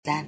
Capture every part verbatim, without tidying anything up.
gian.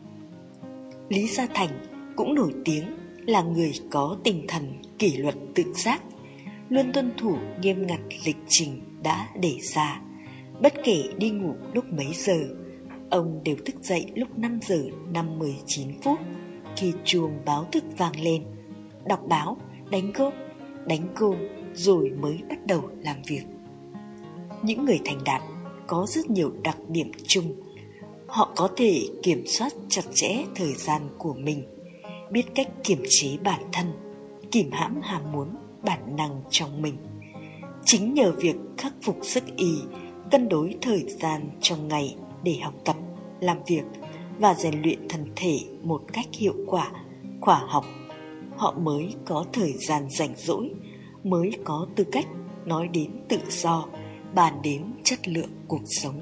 Lý Gia Thành cũng nổi tiếng là người có tinh thần kỷ luật tự giác, luôn tuân thủ nghiêm ngặt lịch trình đã đề ra. Bất kể đi ngủ lúc mấy giờ, ông đều thức dậy lúc năm giờ năm mươi chín phút khi chuông báo thức vang lên, đọc báo, đánh gốc, đánh côn rồi mới bắt đầu làm việc. Những người thành đạt có rất nhiều đặc điểm chung. Họ có thể kiểm soát chặt chẽ thời gian của mình, biết cách kiềm chế bản thân, kìm hãm ham muốn bản năng trong mình. Chính nhờ việc khắc phục sức ì, cân đối thời gian trong ngày để học tập, làm việc và rèn luyện thân thể một cách hiệu quả, khoa học, họ mới có thời gian rảnh rỗi, mới có tư cách nói đến tự do, bàn đến chất lượng cuộc sống.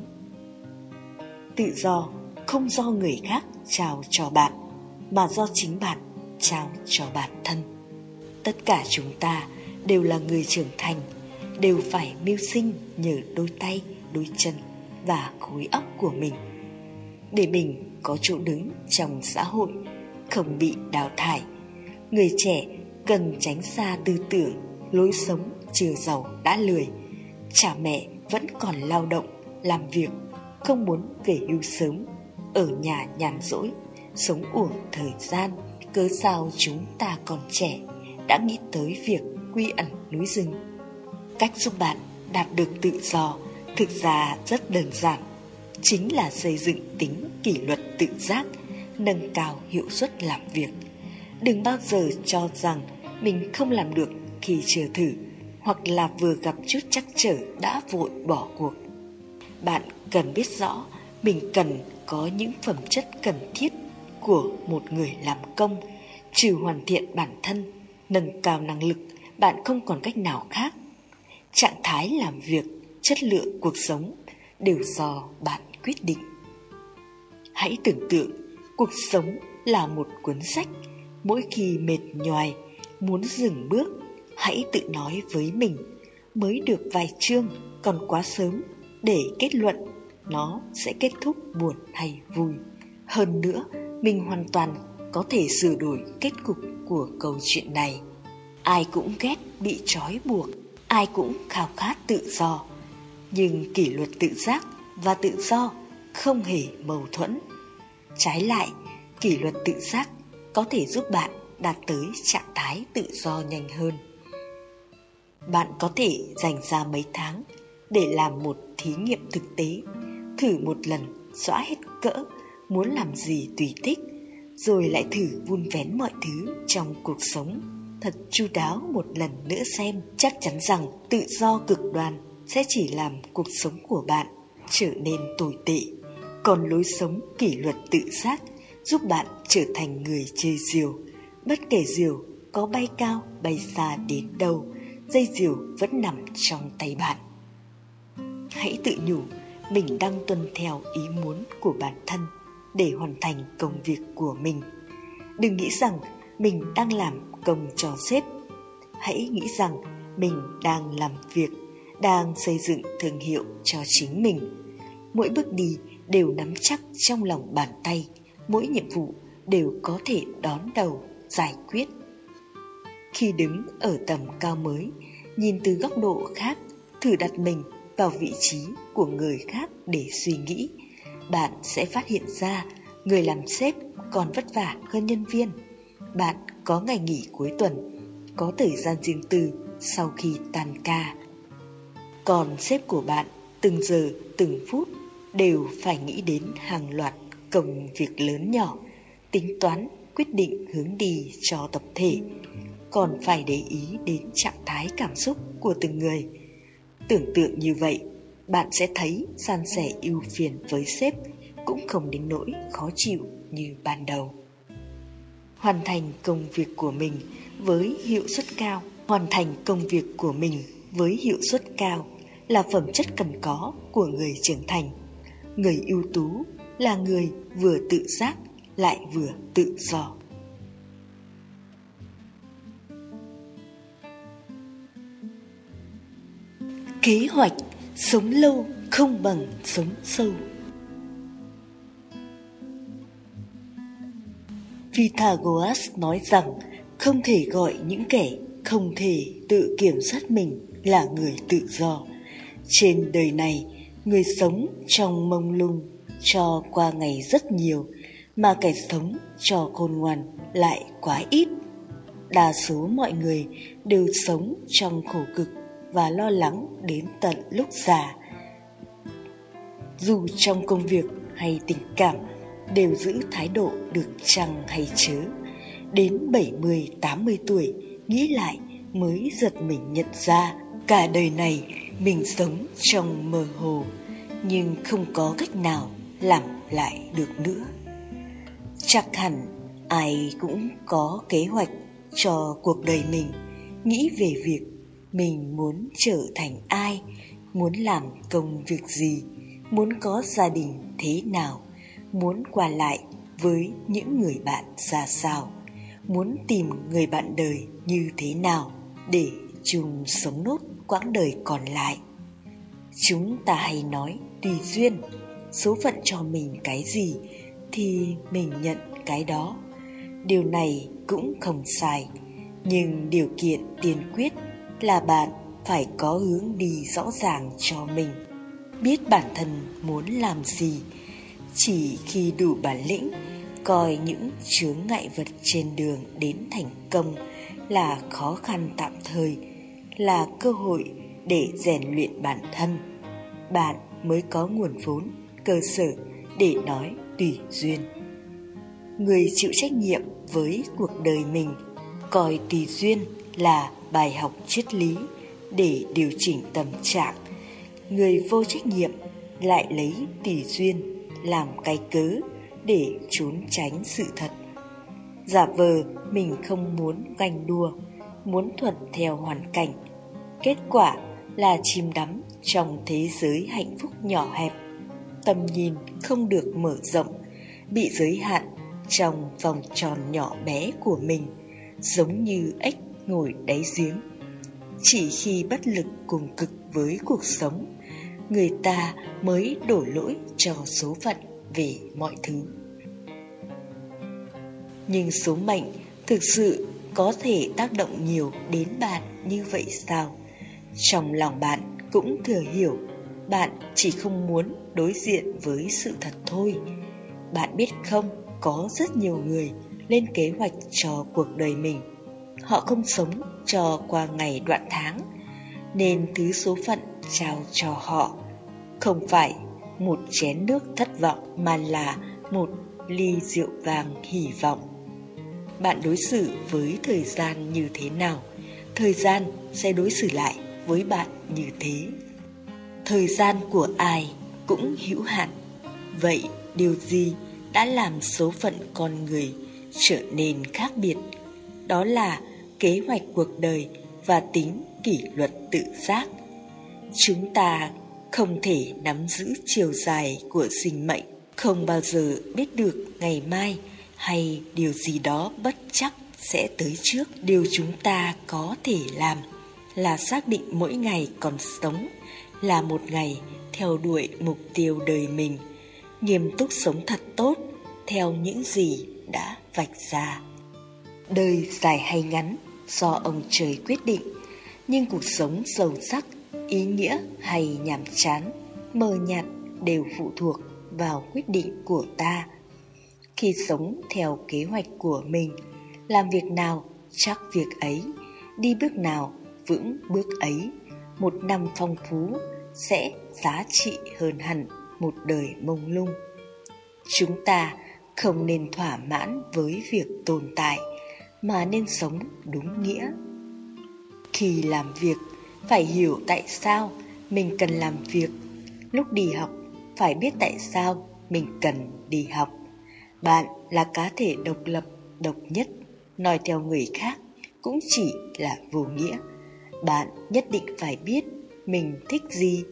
Tự do không do người khác trao cho bạn, mà do chính bạn trao cho bản thân. Tất cả chúng ta đều là người trưởng thành, đều phải mưu sinh nhờ đôi tay, đôi chân và khối óc của mình, để mình có chỗ đứng trong xã hội, không bị đào thải. Người trẻ cần tránh xa tư tưởng lối sống chưa giàu đã lười, cha mẹ vẫn còn lao động, làm việc, không muốn về hưu sớm, ở nhà nhàn rỗi, sống uổng thời gian. Cớ sao chúng ta còn trẻ đã nghĩ tới việc quy ẩn núi rừng? Cách giúp bạn đạt được tự do thực ra rất đơn giản, chính là xây dựng tính kỷ luật tự giác, nâng cao hiệu suất làm việc. Đừng bao giờ cho rằng mình không làm được khi chưa thử, hoặc là vừa gặp chút trắc trở đã vội bỏ cuộc. Bạn cần biết rõ mình cần có những phẩm chất cần thiết của một người làm công. Trừ hoàn thiện bản thân, nâng cao năng lực, bạn không còn cách nào khác. Trạng thái làm việc, chất lượng cuộc sống đều do bạn quyết định. Hãy tưởng tượng cuộc sống là một cuốn sách. Mỗi khi mệt nhoài, muốn dừng bước, hãy tự nói với mình, mới được vài chương, còn quá sớm để kết luận nó sẽ kết thúc buồn hay vui. Hơn nữa, mình hoàn toàn có thể sửa đổi kết cục của câu chuyện này. Ai cũng ghét bị trói buộc, ai cũng khao khát tự do. Nhưng kỷ luật tự giác và tự do không hề mâu thuẫn. Trái lại, kỷ luật tự giác có thể giúp bạn đạt tới trạng thái tự do nhanh hơn. Bạn có thể dành ra mấy tháng để làm một thí nghiệm thực tế, thử một lần xóa hết cỡ, muốn làm gì tùy thích, rồi lại thử vun vén mọi thứ trong cuộc sống thật chu đáo một lần nữa xem. Chắc chắn rằng tự do cực đoan sẽ chỉ làm cuộc sống của bạn trở nên tồi tệ, còn lối sống kỷ luật tự giác giúp bạn trở thành người chơi diều. Bất kể diều có bay cao bay xa đến đâu, dây diều vẫn nằm trong tay bạn. Hãy tự nhủ mình đang tuân theo ý muốn của bản thân để hoàn thành công việc của mình. Đừng nghĩ rằng mình đang làm công cho sếp. Hãy nghĩ rằng mình đang làm việc, đang xây dựng thương hiệu cho chính mình. Mỗi bước đi đều nắm chắc trong lòng bàn tay, mỗi nhiệm vụ đều có thể đón đầu, giải quyết. Khi đứng ở tầm cao mới, nhìn từ góc độ khác, thử đặt mình vào vị trí của người khác để suy nghĩ, bạn sẽ phát hiện ra người làm sếp còn vất vả hơn nhân viên. Bạn có ngày nghỉ cuối tuần, có thời gian riêng tư sau khi tan ca. Còn sếp của bạn từng giờ từng phút đều phải nghĩ đến hàng loạt công việc lớn nhỏ, tính toán quyết định hướng đi cho tập thể, còn phải để ý đến trạng thái cảm xúc của từng người. Tưởng tượng như vậy, bạn sẽ thấy san sẻ ưu phiền với sếp cũng không đến nỗi khó chịu như ban đầu. Hoàn thành công việc của mình với hiệu suất cao, hoàn thành công việc của mình với hiệu suất cao là phẩm chất cần có của người trưởng thành. Người ưu tú là người vừa tự giác lại vừa tự do. Kế hoạch sống lâu không bằng sống sâu. Pythagoras nói rằng không thể gọi những kẻ không thể tự kiểm soát mình là người tự do. Trên đời này, người sống trong mông lung cho qua ngày rất nhiều, mà kẻ sống cho khôn ngoan lại quá ít. Đa số mọi người đều sống trong khổ cực và lo lắng đến tận lúc già. Dù trong công việc hay tình cảm, đều giữ thái độ được chăng hay chớ. Đến bảy mươi tám mươi tuổi, nghĩ lại mới giật mình nhận ra cả đời này mình sống trong mơ hồ, nhưng không có cách nào làm lại được nữa. Chắc hẳn ai cũng có kế hoạch cho cuộc đời mình, nghĩ về việc mình muốn trở thành ai, muốn làm công việc gì, muốn có gia đình thế nào, muốn qua lại với những người bạn ra sao, muốn tìm người bạn đời như thế nào để chung sống nốt quãng đời còn lại. Chúng ta hay nói tùy duyên, số phận cho mình cái gì thì mình nhận cái đó. Điều này cũng không sai, nhưng điều kiện tiên quyết là bạn phải có hướng đi rõ ràng cho mình, biết bản thân muốn làm gì. Chỉ khi đủ bản lĩnh, coi những chướng ngại vật trên đường đến thành công là khó khăn tạm thời, là cơ hội để rèn luyện bản thân, bạn mới có nguồn vốn, cơ sở để nói tùy duyên. Người chịu trách nhiệm với cuộc đời mình coi tùy duyên là bài học triết lý để điều chỉnh tâm trạng. Người vô trách nhiệm lại lấy tùy duyên làm cái cớ để trốn tránh sự thật. Giả vờ mình không muốn ganh đua, muốn thuận theo hoàn cảnh, kết quả là chìm đắm trong thế giới hạnh phúc nhỏ hẹp, tầm nhìn không được mở rộng, bị giới hạn trong vòng tròn nhỏ bé của mình, giống như ếch ngồi đáy giếng. Chỉ khi bất lực cùng cực với cuộc sống, người ta mới đổ lỗi cho số phận về mọi thứ. Nhưng số mệnh thực sự có thể tác động nhiều đến bạn như vậy sao? Trong lòng bạn cũng thừa hiểu, bạn chỉ không muốn đối diện với sự thật thôi. Bạn biết không, có rất nhiều người lên kế hoạch cho cuộc đời mình. Họ không sống cho qua ngày đoạn tháng, nên thứ số phận trao cho họ không phải một chén nước thất vọng, mà là một ly rượu vàng hy vọng. Bạn đối xử với thời gian như thế nào, thời gian sẽ đối xử lại với bạn như thế. Thời gian của ai cũng hữu hạn. Vậy điều gì đã làm số phận con người trở nên khác biệt? Đó là kế hoạch cuộc đời và tính kỷ luật tự giác. Chúng ta không thể nắm giữ chiều dài của sinh mệnh, không bao giờ biết được ngày mai hay điều gì đó bất chắc sẽ tới trước. Điều chúng ta có thể làm là xác định mỗi ngày còn sống là một ngày theo đuổi mục tiêu đời mình, nghiêm túc sống thật tốt theo những gì đã vạch ra. Đời dài hay ngắn do ông trời quyết định, nhưng cuộc sống giàu sắc, ý nghĩa hay nhàm chán, mờ nhạt đều phụ thuộc vào quyết định của ta. Khi sống theo kế hoạch của mình, làm việc nào chắc việc ấy, đi bước nào vững bước ấy, một năm phong phú sẽ giá trị hơn hẳn một đời mông lung. Chúng ta không nên thỏa mãn với việc tồn tại, mà nên sống đúng nghĩa. Khi làm việc, phải hiểu tại sao mình cần làm việc. Lúc đi học, phải biết tại sao mình cần đi học. Bạn là cá thể độc lập, độc nhất, nói theo người khác cũng chỉ là vô nghĩa. Bạn nhất định phải biết mình thích gì.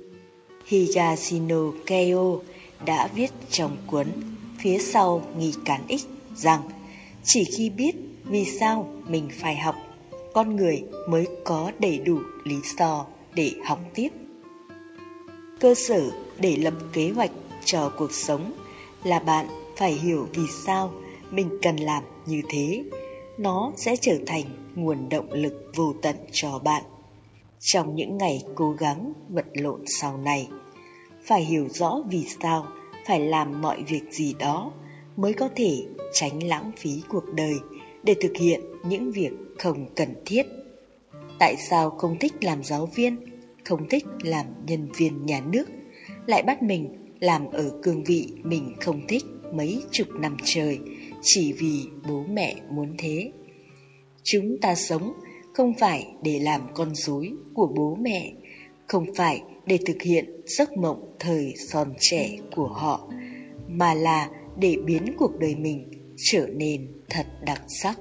Higashino Keio đã viết trong cuốn Phía sau nghi can X rằng chỉ khi biết vì sao mình phải học, con người mới có đầy đủ lý do để học tiếp. Cơ sở để lập kế hoạch cho cuộc sống là bạn phải hiểu vì sao mình cần làm như thế. Nó sẽ trở thành nguồn động lực vô tận cho bạn trong những ngày cố gắng vật lộn sau này. Phải hiểu rõ vì sao phải làm mọi việc gì đó mới có thể tránh lãng phí cuộc đời để thực hiện những việc không cần thiết. Tại sao không thích làm giáo viên, không thích làm nhân viên nhà nước, lại bắt mình làm ở cương vị mình không thích mấy chục năm trời chỉ vì bố mẹ muốn thế? Chúng ta sống không phải để làm con rối của bố mẹ, không phải để thực hiện giấc mộng thời son trẻ của họ, mà là để biến cuộc đời mình trở nên thật đặc sắc.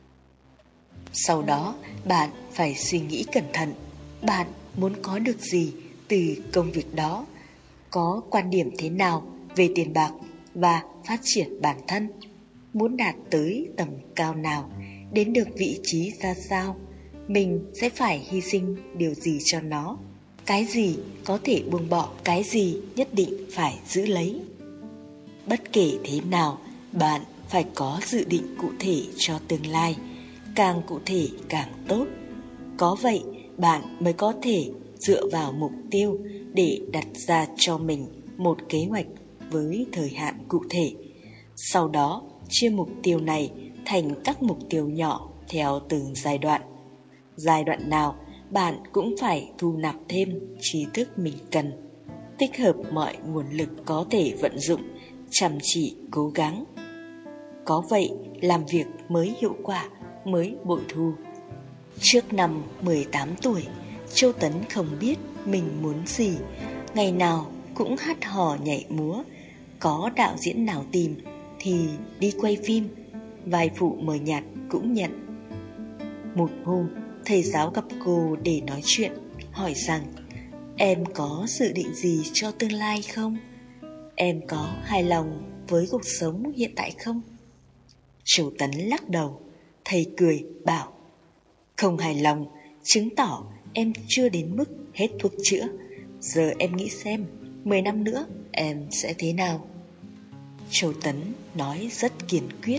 Sau đó, bạn phải suy nghĩ cẩn thận. Bạn muốn có được gì từ công việc đó? Có quan điểm thế nào về tiền bạc và phát triển bản thân? Muốn đạt tới tầm cao nào, đến được vị trí ra sao? Mình sẽ phải hy sinh điều gì cho nó? Cái gì có thể buông bỏ, cái gì nhất định phải giữ lấy? Bất kể thế nào, bạn phải có dự định cụ thể cho tương lai, càng cụ thể càng tốt. Có vậy, bạn mới có thể dựa vào mục tiêu để đặt ra cho mình một kế hoạch với thời hạn cụ thể. Sau đó, chia mục tiêu này thành các mục tiêu nhỏ theo từng giai đoạn. Giai đoạn nào, bạn cũng phải thu nạp thêm tri thức mình cần, tích hợp mọi nguồn lực có thể vận dụng, chăm chỉ cố gắng. Có vậy, làm việc mới hiệu quả, mới bội thu. Trước năm mười tám tuổi, Châu Tấn không biết mình muốn gì, ngày nào cũng hát hò nhảy múa. Có đạo diễn nào tìm thì đi quay phim, vai phụ mờ nhạt cũng nhận. Một hôm, thầy giáo gặp cô để nói chuyện, hỏi rằng: em có dự định gì cho tương lai không? Em có hài lòng với cuộc sống hiện tại không? Châu Tấn lắc đầu. Thầy cười bảo: không hài lòng chứng tỏ em chưa đến mức hết thuốc chữa. Giờ em nghĩ xem, mười năm nữa em sẽ thế nào? Châu Tấn nói rất kiên quyết: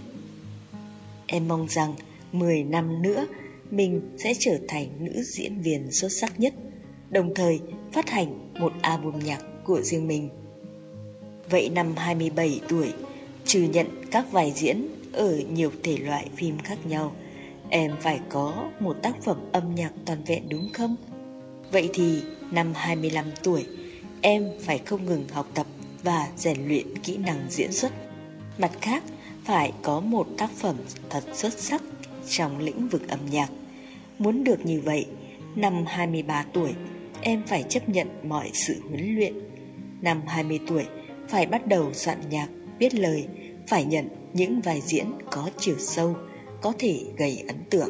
em mong rằng mười năm nữa mình sẽ trở thành nữ diễn viên xuất sắc nhất, đồng thời phát hành một album nhạc của riêng mình. Vậy năm hai mươi bảy tuổi, trừ nhận các vai diễn ở nhiều thể loại phim khác nhau, em phải có một tác phẩm âm nhạc toàn vẹn đúng không? Vậy thì năm hai mươi lăm tuổi, em phải không ngừng học tập và rèn luyện kỹ năng diễn xuất. Mặt khác, phải có một tác phẩm thật xuất sắc trong lĩnh vực âm nhạc. Muốn được như vậy, năm hai mươi ba tuổi, em phải chấp nhận mọi sự huấn luyện. Năm hai mươi tuổi, phải bắt đầu soạn nhạc, viết lời, phải nhận những vai diễn có chiều sâu, có thể gây ấn tượng.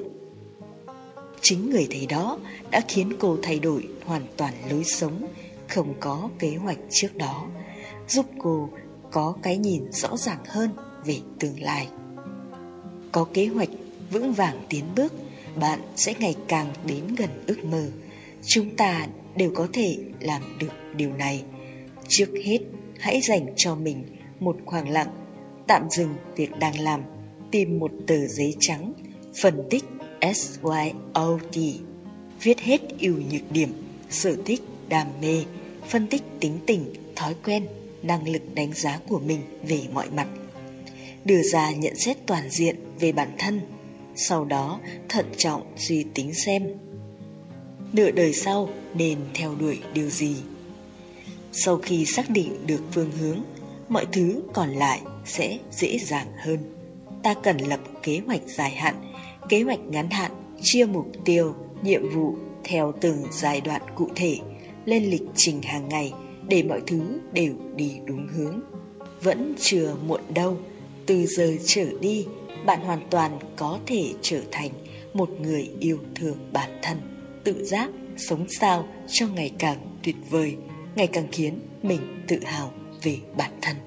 Chính người thầy đó đã khiến cô thay đổi hoàn toàn lối sống, không có kế hoạch trước đó, giúp cô có cái nhìn rõ ràng hơn về tương lai. Có kế hoạch vững vàng tiến bước, bạn sẽ ngày càng đến gần ước mơ. Chúng ta đều có thể làm được điều này. Trước hết, hãy dành cho mình một khoảng lặng, tạm dừng việc đang làm, tìm một tờ giấy trắng, phân tích S W O T, viết hết ưu nhược điểm, sở thích, đam mê, phân tích tính tình, thói quen, năng lực đánh giá của mình về mọi mặt, đưa ra nhận xét toàn diện về bản thân. Sau đó thận trọng suy tính xem nửa đời sau nên theo đuổi điều gì. Sau khi xác định được phương hướng, mọi thứ còn lại sẽ dễ dàng hơn. Ta cần lập kế hoạch dài hạn, kế hoạch ngắn hạn, chia mục tiêu, nhiệm vụ theo từng giai đoạn cụ thể, lên lịch trình hàng ngày để mọi thứ đều đi đúng hướng. Vẫn chưa muộn đâu, từ giờ trở đi, bạn hoàn toàn có thể trở thành một người yêu thương bản thân, tự giác, sống sao cho ngày càng tuyệt vời, ngày càng khiến mình tự hào về bản thân.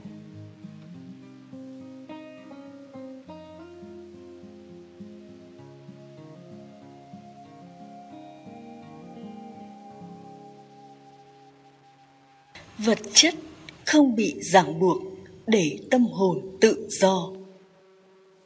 Vật chất không bị ràng buộc để tâm hồn tự do.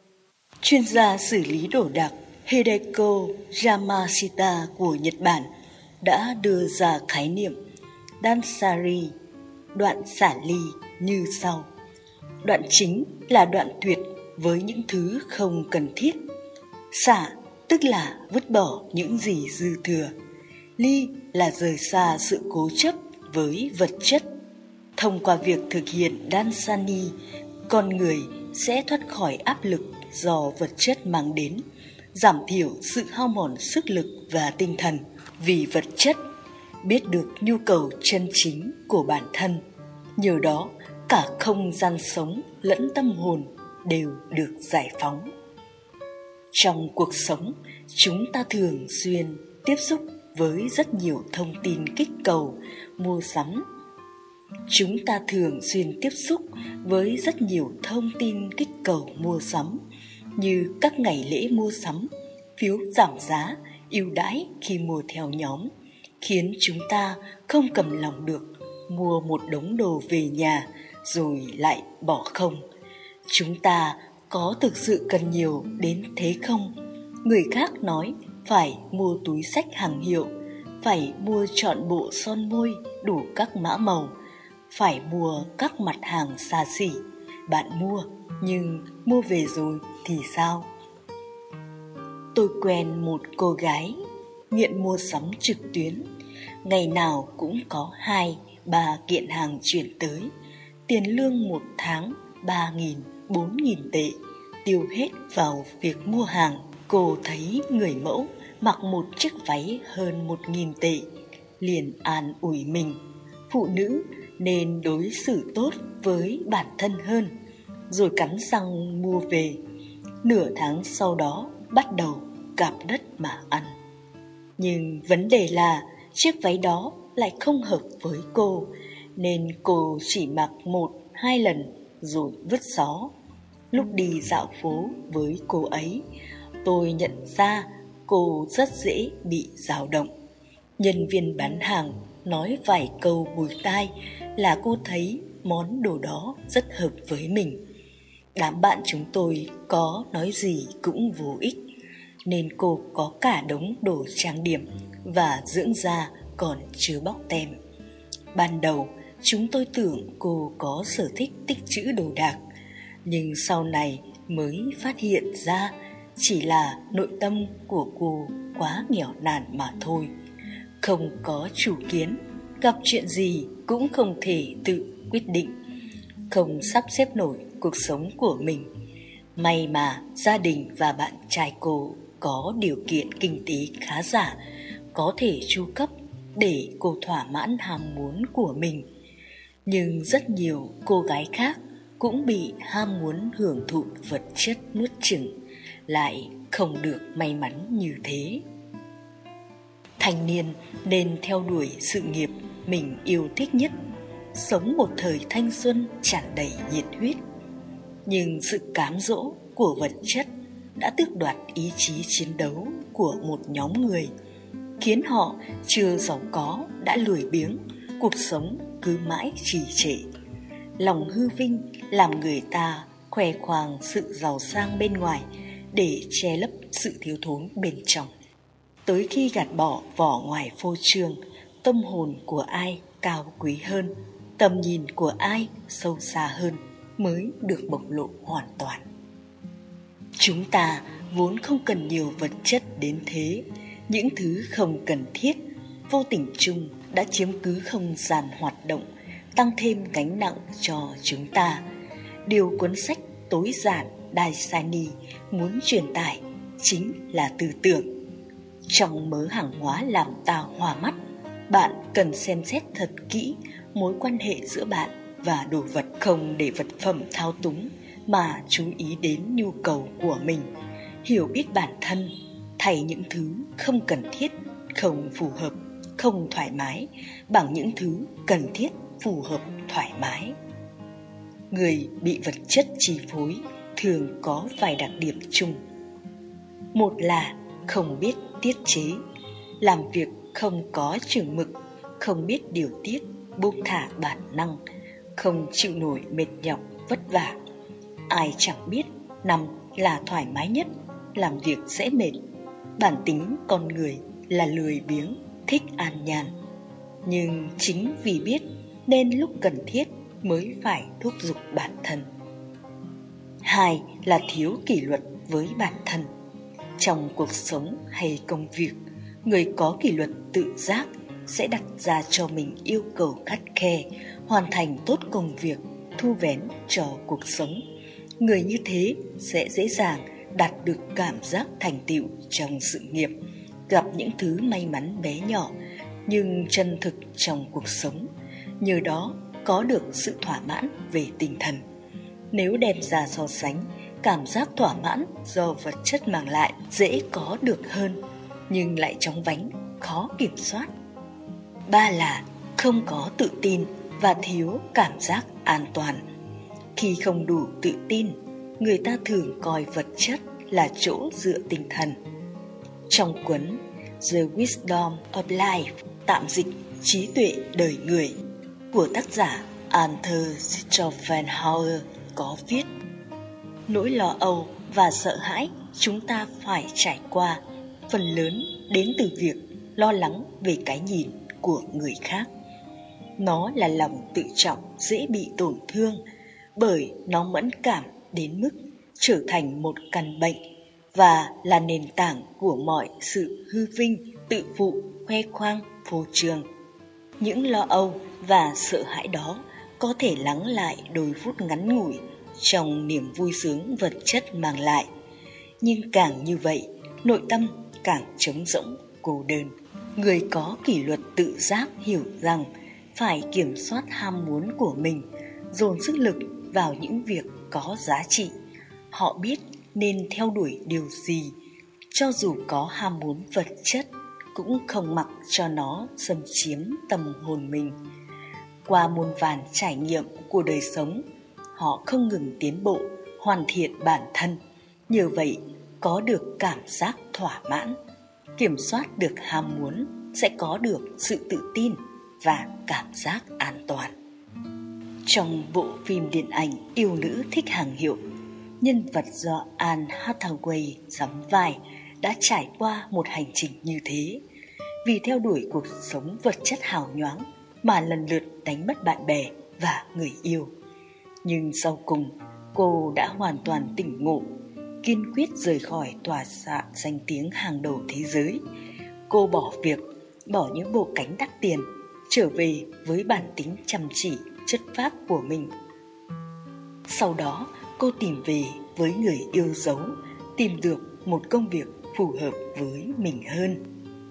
Chuyên gia xử lý đồ đạc Hideko Yamashita của Nhật Bản đã đưa ra khái niệm Dansari, đoạn xả ly như sau. Đoạn chính là đoạn tuyệt với những thứ không cần thiết. Xả tức là vứt bỏ những gì dư thừa. Ly là rời xa sự cố chấp với vật chất. Thông qua việc thực hiện Dansani, con người sẽ thoát khỏi áp lực do vật chất mang đến, giảm thiểu sự hao mòn sức lực và tinh thần vì vật chất, biết được nhu cầu chân chính của bản thân. Nhờ đó, cả không gian sống lẫn tâm hồn đều được giải phóng. Trong cuộc sống, chúng ta thường xuyên tiếp xúc với rất nhiều thông tin kích cầu, mua sắm. Chúng ta thường xuyên tiếp xúc với rất nhiều thông tin kích cầu mua sắm, như các ngày lễ mua sắm, phiếu giảm giá, ưu đãi khi mua theo nhóm, khiến chúng ta không cầm lòng được mua một đống đồ về nhà rồi lại bỏ không. Chúng ta có thực sự cần nhiều đến thế không? Người khác nói phải mua túi xách hàng hiệu, phải mua trọn bộ son môi đủ các mã màu, phải mua các mặt hàng xa xỉ. Bạn mua, nhưng mua về rồi thì sao? Tôi quen một cô gái nghiện mua sắm trực tuyến. Ngày nào cũng có hai, ba kiện hàng chuyển tới. Tiền lương một tháng ba nghìn, bốn nghìn tệ, tiêu hết vào việc mua hàng. Cô thấy người mẫu mặc một chiếc váy hơn một nghìn tệ, liền an ủi mình, phụ nữ nên đối xử tốt với bản thân hơn, rồi cắn răng mua về. Nửa tháng sau đó bắt đầu cạp đất mà ăn. Nhưng vấn đề là chiếc váy đó lại không hợp với cô, nên cô chỉ mặc một, hai lần rồi vứt xó. Lúc đi dạo phố với cô ấy, tôi nhận ra cô rất dễ bị dao động. Nhân viên bán hàng nói vài câu bùi tai là cô thấy món đồ đó rất hợp với mình. Đám bạn chúng tôi có nói gì cũng vô ích, nên cô có cả đống đồ trang điểm và dưỡng da còn chưa bóc tem. Ban đầu chúng tôi tưởng cô có sở thích tích trữ đồ đạc, nhưng sau này mới phát hiện ra chỉ là nội tâm của cô quá nghèo nàn mà thôi. Không có chủ kiến, gặp chuyện gì cũng không thể tự quyết định, không sắp xếp nổi cuộc sống của mình. May mà gia đình và bạn trai cô có điều kiện kinh tế khá giả, có thể chu cấp để cô thỏa mãn ham muốn của mình. Nhưng rất nhiều cô gái khác cũng bị ham muốn hưởng thụ vật chất nuốt chửng, lại không được may mắn như thế. Thanh niên nên theo đuổi sự nghiệp mình yêu thích nhất, sống một thời thanh xuân tràn đầy nhiệt huyết. Nhưng sự cám dỗ của vật chất đã tước đoạt ý chí chiến đấu của một nhóm người, khiến họ chưa giàu có đã lười biếng, cuộc sống cứ mãi trì trệ. Lòng hư vinh làm người ta khoe khoang sự giàu sang bên ngoài để che lấp sự thiếu thốn bên trong. Tới khi gạt bỏ vỏ ngoài phô trương, tâm hồn của ai cao quý hơn, tầm nhìn của ai sâu xa hơn mới được bộc lộ hoàn toàn. Chúng ta vốn không cần nhiều vật chất đến thế. Những thứ không cần thiết vô tình chung đã chiếm cứ không gian hoạt động, tăng thêm gánh nặng cho chúng ta. Điều cuốn sách tối giản Daisani muốn truyền tải chính là tư tưởng. Trong mớ hàng hóa làm ta hoa mắt, bạn cần xem xét thật kỹ mối quan hệ giữa bạn và đồ vật, không để vật phẩm thao túng mà chú ý đến nhu cầu của mình. Hiểu biết bản thân, thay những thứ không cần thiết, không phù hợp, không thoải mái bằng những thứ cần thiết, phù hợp, thoải mái. Người bị vật chất chi phối thường có vài đặc điểm chung. Một là không biết tiết chế, làm việc không có chừng mực, không biết điều tiết, buông thả bản năng, không chịu nổi mệt nhọc vất vả. Ai chẳng biết Năm là thoải mái nhất, làm việc dễ mệt. Bản tính con người là lười biếng, thích an nhàn. Nhưng chính vì biết nên lúc cần thiết mới phải thúc giục bản thân. Hai là thiếu kỷ luật với bản thân. Trong cuộc sống hay công việc, người có kỷ luật tự giác sẽ đặt ra cho mình yêu cầu khắt khe, hoàn thành tốt công việc, thu vén cho cuộc sống. Người như thế sẽ dễ dàng đạt được cảm giác thành tựu trong sự nghiệp, gặp những thứ may mắn bé nhỏ nhưng chân thực trong cuộc sống, nhờ đó có được sự thỏa mãn về tinh thần. Nếu đem ra so sánh, cảm giác thỏa mãn do vật chất mang lại dễ có được hơn, nhưng lại chóng vánh, khó kiểm soát. Ba là không có tự tin và thiếu cảm giác an toàn. Khi không đủ tự tin, người ta thường coi vật chất là chỗ dựa tinh thần. Trong cuốn The Wisdom of Life, tạm dịch trí tuệ đời người của tác giả Arthur Schopenhauer có viết: nỗi lo âu và sợ hãi chúng ta phải trải qua phần lớn đến từ việc lo lắng về cái nhìn của người khác. Nó là lòng tự trọng dễ bị tổn thương, bởi nó mẫn cảm đến mức trở thành một căn bệnh và là nền tảng của mọi sự hư vinh, tự phụ, khoe khoang, phô trương. Những lo âu và sợ hãi đó có thể lắng lại đôi phút ngắn ngủi trong niềm vui sướng vật chất mang lại, nhưng càng như vậy, nội tâm càng trống rỗng, cô đơn. Người có kỷ luật tự giác hiểu rằng phải kiểm soát ham muốn của mình, dồn sức lực vào những việc có giá trị. Họ biết nên theo đuổi điều gì, cho dù có ham muốn vật chất, cũng không mặc cho nó xâm chiếm tâm hồn mình. Qua muôn vàn trải nghiệm của đời sống, họ không ngừng tiến bộ, hoàn thiện bản thân. Nhờ vậy, có được cảm giác thỏa mãn, kiểm soát được ham muốn, sẽ có được sự tự tin và cảm giác an toàn. Trong bộ phim điện ảnh Yêu nữ thích hàng hiệu, nhân vật do Anne Hathaway đóng vai đã trải qua một hành trình như thế. Vì theo đuổi cuộc sống vật chất hào nhoáng mà lần lượt đánh mất bạn bè và người yêu. Nhưng sau cùng, cô đã hoàn toàn tỉnh ngộ, kiên quyết rời khỏi tòa soạn danh tiếng hàng đầu thế giới. Cô bỏ việc, bỏ những bộ cánh đắt tiền, trở về với bản tính chăm chỉ, chất phác của mình. Sau đó, cô tìm về với người yêu dấu, tìm được một công việc phù hợp với mình hơn.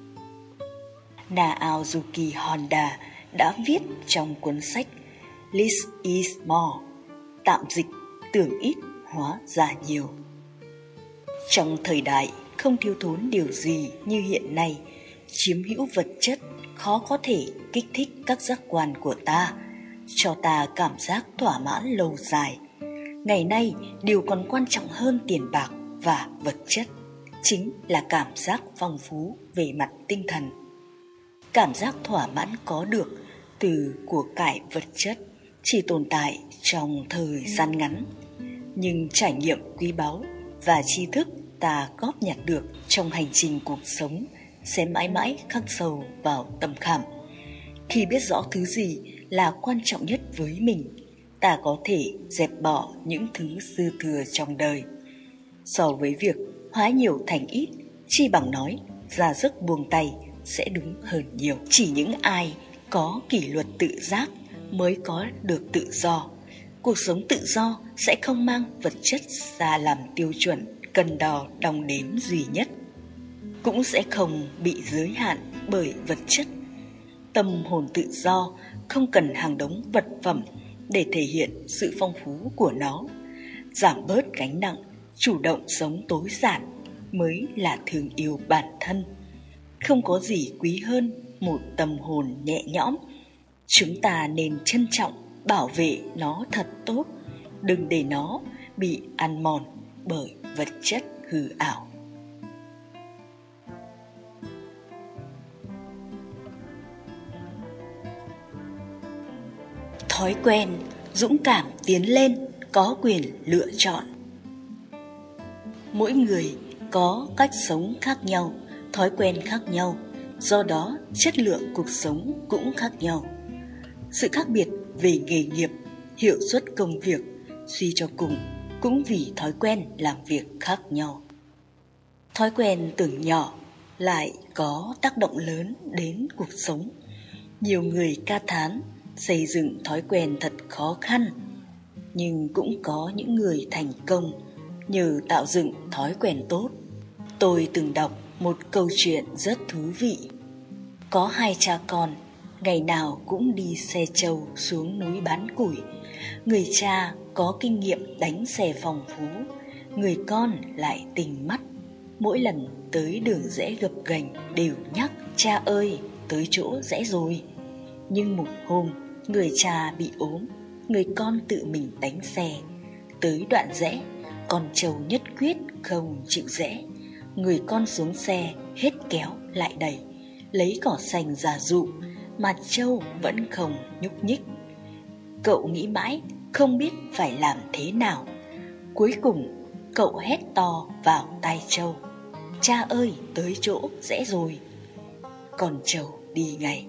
Naozuki Honda đã viết trong cuốn sách Less is More, tạm dịch tưởng ít hóa ra nhiều. Trong thời đại không thiếu thốn điều gì như hiện nay, chiếm hữu vật chất khó có thể kích thích các giác quan của ta, cho ta cảm giác thỏa mãn lâu dài. Ngày nay, điều còn quan trọng hơn tiền bạc và vật chất chính là cảm giác phong phú về mặt tinh thần. Cảm giác thỏa mãn có được từ của cải vật chất chỉ tồn tại trong thời gian ngắn, nhưng trải nghiệm quý báu và tri thức ta góp nhặt được trong hành trình cuộc sống sẽ mãi mãi khắc sâu vào tâm khảm. Khi biết rõ thứ gì là quan trọng nhất với mình, ta có thể dẹp bỏ những thứ dư thừa trong đời. So với việc hóa nhiều thành ít, chi bằng nói ra giấc buông tay sẽ đúng hơn nhiều. Chỉ những ai có kỷ luật tự giác mới có được tự do. Cuộc sống tự do sẽ không mang vật chất ra làm tiêu chuẩn cân đo đong đếm duy nhất, cũng sẽ không bị giới hạn bởi vật chất. Tâm hồn tự do không cần hàng đống vật phẩm để thể hiện sự phong phú của nó. Giảm bớt gánh nặng, chủ động sống tối giản mới là thương yêu bản thân. Không có gì quý hơn một tâm hồn nhẹ nhõm. Chúng ta nên trân trọng, bảo vệ nó thật tốt, đừng để nó bị ăn mòn bởi vật chất hư ảo. Thói quen, dũng cảm tiến lên, có quyền lựa chọn. Mỗi người có cách sống khác nhau, thói quen khác nhau, do đó chất lượng cuộc sống cũng khác nhau. Sự khác biệt về nghề nghiệp, hiệu suất công việc, suy cho cùng cũng vì thói quen làm việc khác nhau. Thói quen tưởng nhỏ lại có tác động lớn đến cuộc sống. Nhiều người ca thán xây dựng thói quen thật khó khăn, nhưng cũng có những người thành công nhờ tạo dựng thói quen tốt. Tôi từng đọc một câu chuyện rất thú vị. Có hai cha con, ngày nào cũng đi xe trâu xuống núi bán củi. Người cha có kinh nghiệm đánh xe phong phú, người con lại tình mắt. Mỗi lần tới đường rẽ gập ghềnh đều nhắc: cha ơi, tới chỗ rẽ rồi. Nhưng một hôm, người cha bị ốm, người con tự mình đánh xe. Tới đoạn rẽ, con trâu nhất quyết không chịu rẽ. Người con xuống xe hết kéo lại đẩy, lấy cỏ xanh ra dụ, mà trâu vẫn không nhúc nhích. Cậu nghĩ mãi không biết phải làm thế nào. Cuối cùng cậu hét to vào tai trâu: cha ơi, tới chỗ rẽ rồi. Con trâu đi ngay.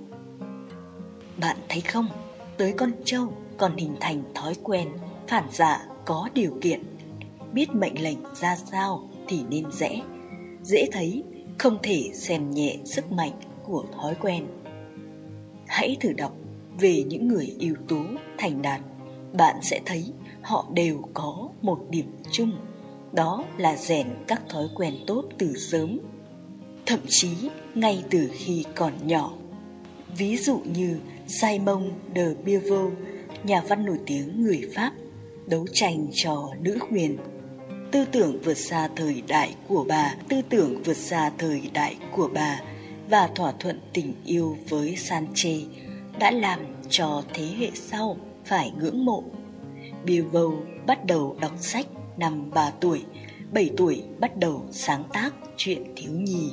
Bạn thấy không, tới con trâu còn hình thành thói quen phản xạ có điều kiện, biết mệnh lệnh ra sao thì nên rẽ. Dễ thấy không thể xem nhẹ sức mạnh của thói quen. Hãy thử đọc về những người ưu tú thành đạt, bạn sẽ thấy họ đều có một điểm chung, đó là rèn các thói quen tốt từ sớm, thậm chí ngay từ khi còn nhỏ. Ví dụ như Simone de Beauvoir, nhà văn nổi tiếng người Pháp, đấu tranh cho nữ quyền. Tư tưởng vượt xa thời đại của bà, tư tưởng vượt xa thời đại của bà và thỏa thuận tình yêu với Sanchez đã làm cho thế hệ sau phải ngưỡng mộ. Beauvoir bắt đầu đọc sách năm ba tuổi, bảy tuổi bắt đầu sáng tác truyện thiếu nhi.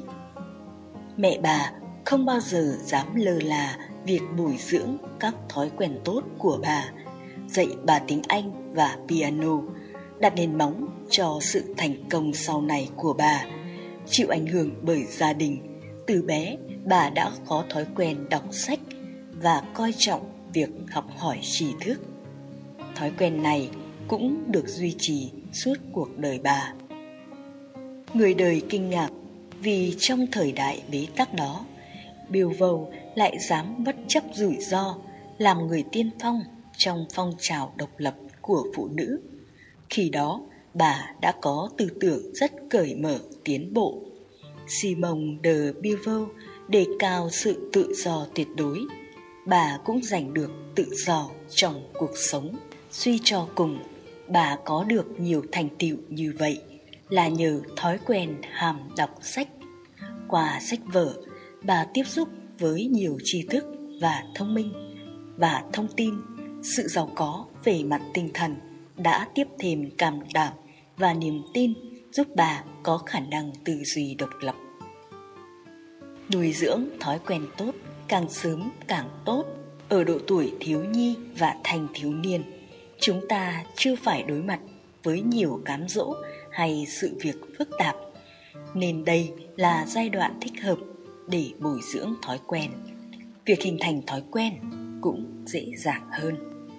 Mẹ bà không bao giờ dám lơ là việc bồi dưỡng các thói quen tốt của bà, dạy bà tiếng Anh và piano, đặt nền móng cho sự thành công sau này của bà. Chịu ảnh hưởng bởi gia đình, từ bé bà đã có thói quen đọc sách và coi trọng việc học hỏi tri thức. Thói quen này cũng được duy trì suốt cuộc đời bà. Người đời kinh ngạc vì trong thời đại bế tắc đó, Beauvoir lại dám bất chấp rủi ro làm người tiên phong trong phong trào độc lập của phụ nữ. Khi đó, bà đã có tư tưởng rất cởi mở tiến bộ. Simone de Beauvoir đề cao sự tự do tuyệt đối. Bà cũng giành được tự do trong cuộc sống. Suy cho cùng, bà có được nhiều thành tựu như vậy là nhờ thói quen ham đọc sách. Qua sách vở, bà tiếp xúc với nhiều tri thức và thông minh và thông tin. Sự giàu có về mặt tinh thần đã tiếp thêm cảm đảm và niềm tin, giúp bà có khả năng tư duy độc lập. Nuôi dưỡng thói quen tốt càng sớm càng tốt. Ở độ tuổi thiếu nhi và thanh thiếu niên, chúng ta chưa phải đối mặt với nhiều cám dỗ hay sự việc phức tạp, nên đây là giai đoạn thích hợp để bồi dưỡng thói quen. Việc hình thành thói quen cũng dễ dàng hơn.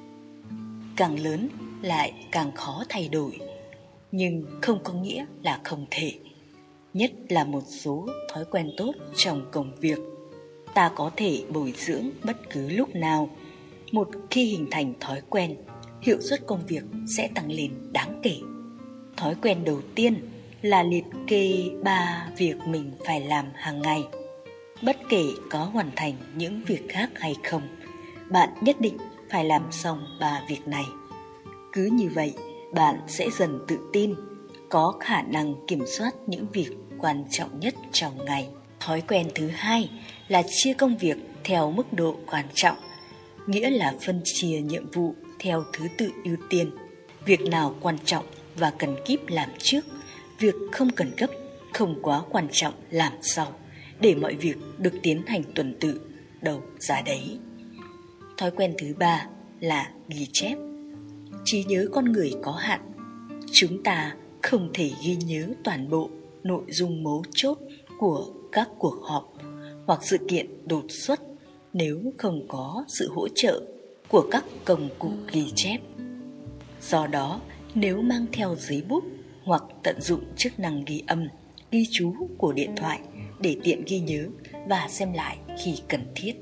Càng lớn lại càng khó thay đổi, nhưng không có nghĩa là không thể. Nhất là một số thói quen tốt trong công việc, ta có thể bồi dưỡng bất cứ lúc nào. Một khi hình thành thói quen, hiệu suất công việc sẽ tăng lên đáng kể. Thói quen đầu tiên là liệt kê ba việc mình phải làm hàng ngày. Bất kể có hoàn thành những việc khác hay không, bạn nhất định phải làm xong ba việc này. Cứ như vậy, bạn sẽ dần tự tin, có khả năng kiểm soát những việc quan trọng nhất trong ngày. Thói quen thứ hai là chia công việc theo mức độ quan trọng, nghĩa là phân chia nhiệm vụ theo thứ tự ưu tiên. Việc nào quan trọng và cần kíp làm trước, việc không cần gấp, không quá quan trọng làm sau, để mọi việc được tiến hành tuần tự, đâu ra đấy. Thói quen thứ ba là ghi chép. Trí nhớ con người có hạn, chúng ta không không thể ghi nhớ toàn bộ nội dung mấu chốt của các cuộc họp hoặc sự kiện đột xuất nếu không có sự hỗ trợ của các công cụ ghi chép. Do đó, nếu mang theo giấy bút hoặc tận dụng chức năng ghi âm, ghi chú của điện thoại để tiện ghi nhớ và xem lại khi cần thiết.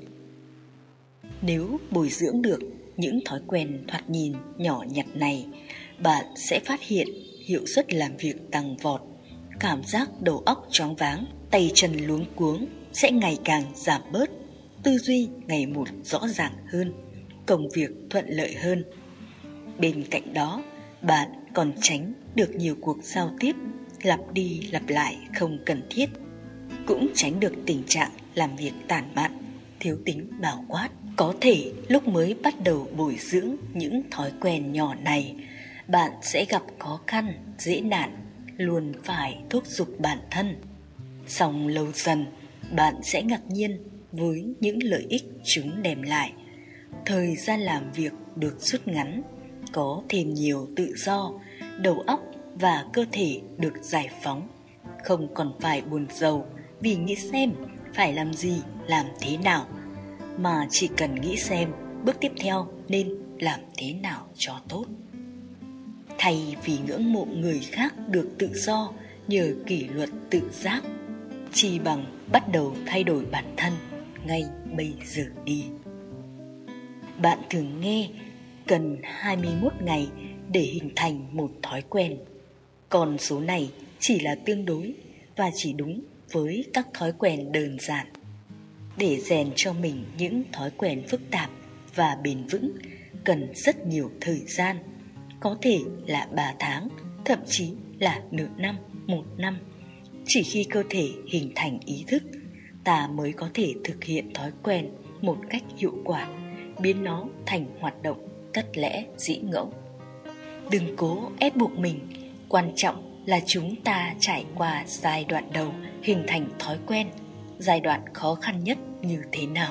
Nếu bồi dưỡng được những thói quen thoạt nhìn nhỏ nhặt này, bạn sẽ phát hiện hiệu suất làm việc tăng vọt, cảm giác đầu óc choáng váng, tay chân luống cuống sẽ ngày càng giảm bớt, tư duy ngày một rõ ràng hơn, công việc thuận lợi hơn. Bên cạnh đó, bạn còn tránh được nhiều cuộc giao tiếp lặp đi lặp lại không cần thiết, cũng tránh được tình trạng làm việc tản mạn, thiếu tính bao quát. Có thể lúc mới bắt đầu bồi dưỡng những thói quen nhỏ này, bạn sẽ gặp khó khăn, dễ nản, luôn phải thúc giục bản thân. Song lâu dần, bạn sẽ ngạc nhiên với những lợi ích chúng đem lại. Thời gian làm việc được rút ngắn, có thêm nhiều tự do, đầu óc và cơ thể được giải phóng, không còn phải buồn rầu vì nghĩ xem phải làm gì, làm thế nào, mà chỉ cần nghĩ xem bước tiếp theo nên làm thế nào cho tốt. Thay vì ngưỡng mộ người khác được tự do nhờ kỷ luật tự giác, chỉ bằng bắt đầu thay đổi bản thân ngay bây giờ đi. Bạn thường nghe cần hai mươi mốt ngày để hình thành một thói quen. Con số này chỉ là tương đối và chỉ đúng với các thói quen đơn giản. Để rèn cho mình những thói quen phức tạp và bền vững cần rất nhiều thời gian, có thể là ba tháng, thậm chí là nửa năm, một năm. Chỉ khi cơ thể hình thành ý thức, ta mới có thể thực hiện thói quen một cách hiệu quả, biến nó thành hoạt động tất lẽ dĩ ngẫu. Đừng cố ép buộc mình, quan trọng là chúng ta trải qua giai đoạn đầu hình thành thói quen, giai đoạn khó khăn nhất như thế nào.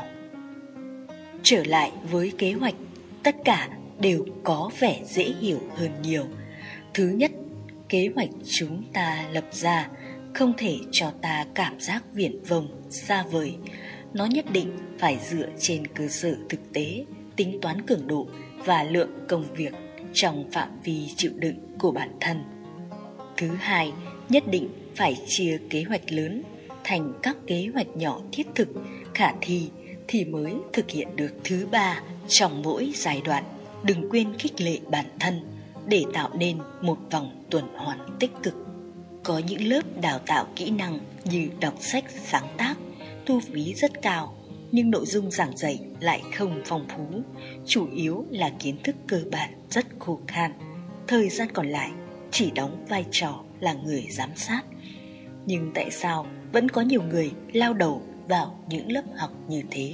Trở lại với kế hoạch, tất cả đều có vẻ dễ hiểu hơn nhiều. Thứ nhất, kế hoạch chúng ta lập ra không thể cho ta cảm giác viển vông, xa vời. Nó nhất định phải dựa trên cơ sở thực tế, tính toán cường độ và lượng công việc trong phạm vi chịu đựng của bản thân. Thứ hai, nhất định phải chia kế hoạch lớn thành các kế hoạch nhỏ thiết thực, khả thi thì mới thực hiện được. Thứ ba, trong mỗi giai đoạn, đừng quên khích lệ bản thân để tạo nên một vòng tuần hoàn tích cực. Có những lớp đào tạo kỹ năng như đọc sách sáng tác, thu phí rất cao, nhưng nội dung giảng dạy lại không phong phú, chủ yếu là kiến thức cơ bản rất khô khan. Thời gian còn lại chỉ đóng vai trò là người giám sát. Nhưng tại sao vẫn có nhiều người lao đầu vào những lớp học như thế?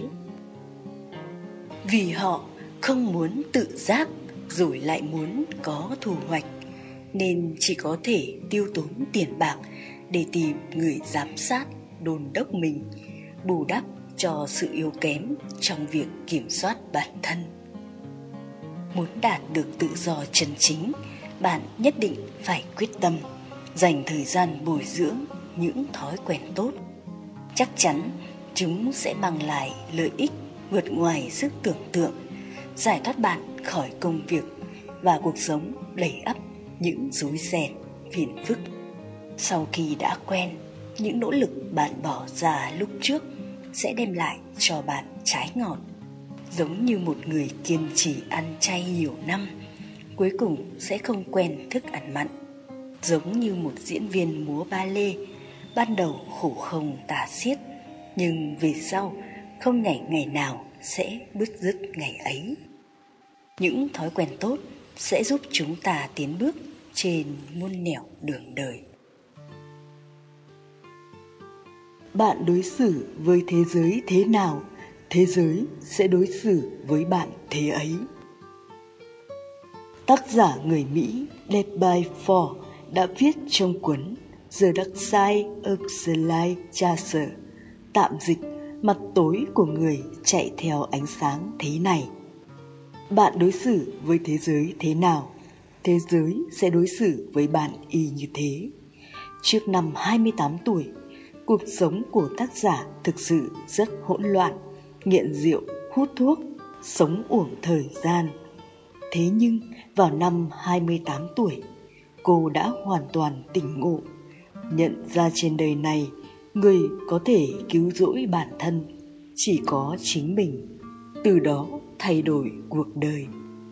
Vì họ không muốn tự giác rồi lại muốn có thu hoạch, nên chỉ có thể tiêu tốn tiền bạc để tìm người giám sát đôn đốc mình, bù đắp cho sự yếu kém trong việc kiểm soát bản thân. Muốn đạt được tự do chân chính, bạn nhất định phải quyết tâm dành thời gian bồi dưỡng những thói quen tốt. Chắc chắn chúng sẽ mang lại lợi ích vượt ngoài sức tưởng tượng, giải thoát bạn khỏi công việc và cuộc sống đầy ắp những rối ren, phiền phức. Sau khi đã quen, những nỗ lực bạn bỏ ra lúc trước sẽ đem lại cho bạn trái ngọt. Giống như một người kiên trì ăn chay nhiều năm, cuối cùng sẽ không quen thức ăn mặn. Giống như một diễn viên múa ba lê, ban đầu khổ không tả xiết, nhưng về sau không nhảy ngày nào sẽ bứt rứt ngày ấy. Những thói quen tốt sẽ giúp chúng ta tiến bước trên muôn nẻo đường đời. Bạn đối xử với thế giới thế nào, thế giới sẽ đối xử với bạn thế ấy. Tác giả người Mỹ Dead by Four đã viết trong cuốn The Dark Side of the Light Chaser, tạm dịch mặt tối của người chạy theo ánh sáng thế này. Bạn đối xử với thế giới thế nào, thế giới sẽ đối xử với bạn y như thế. Trước năm hai mươi tám tuổi, cuộc sống của tác giả thực sự rất hỗn loạn, nghiện rượu, hút thuốc, sống uổng thời gian. Thế nhưng vào năm hai mươi tám tuổi, cô đã hoàn toàn tỉnh ngộ, nhận ra trên đời này, người có thể cứu rỗi bản thân chỉ có chính mình, từ đó thay đổi cuộc đời.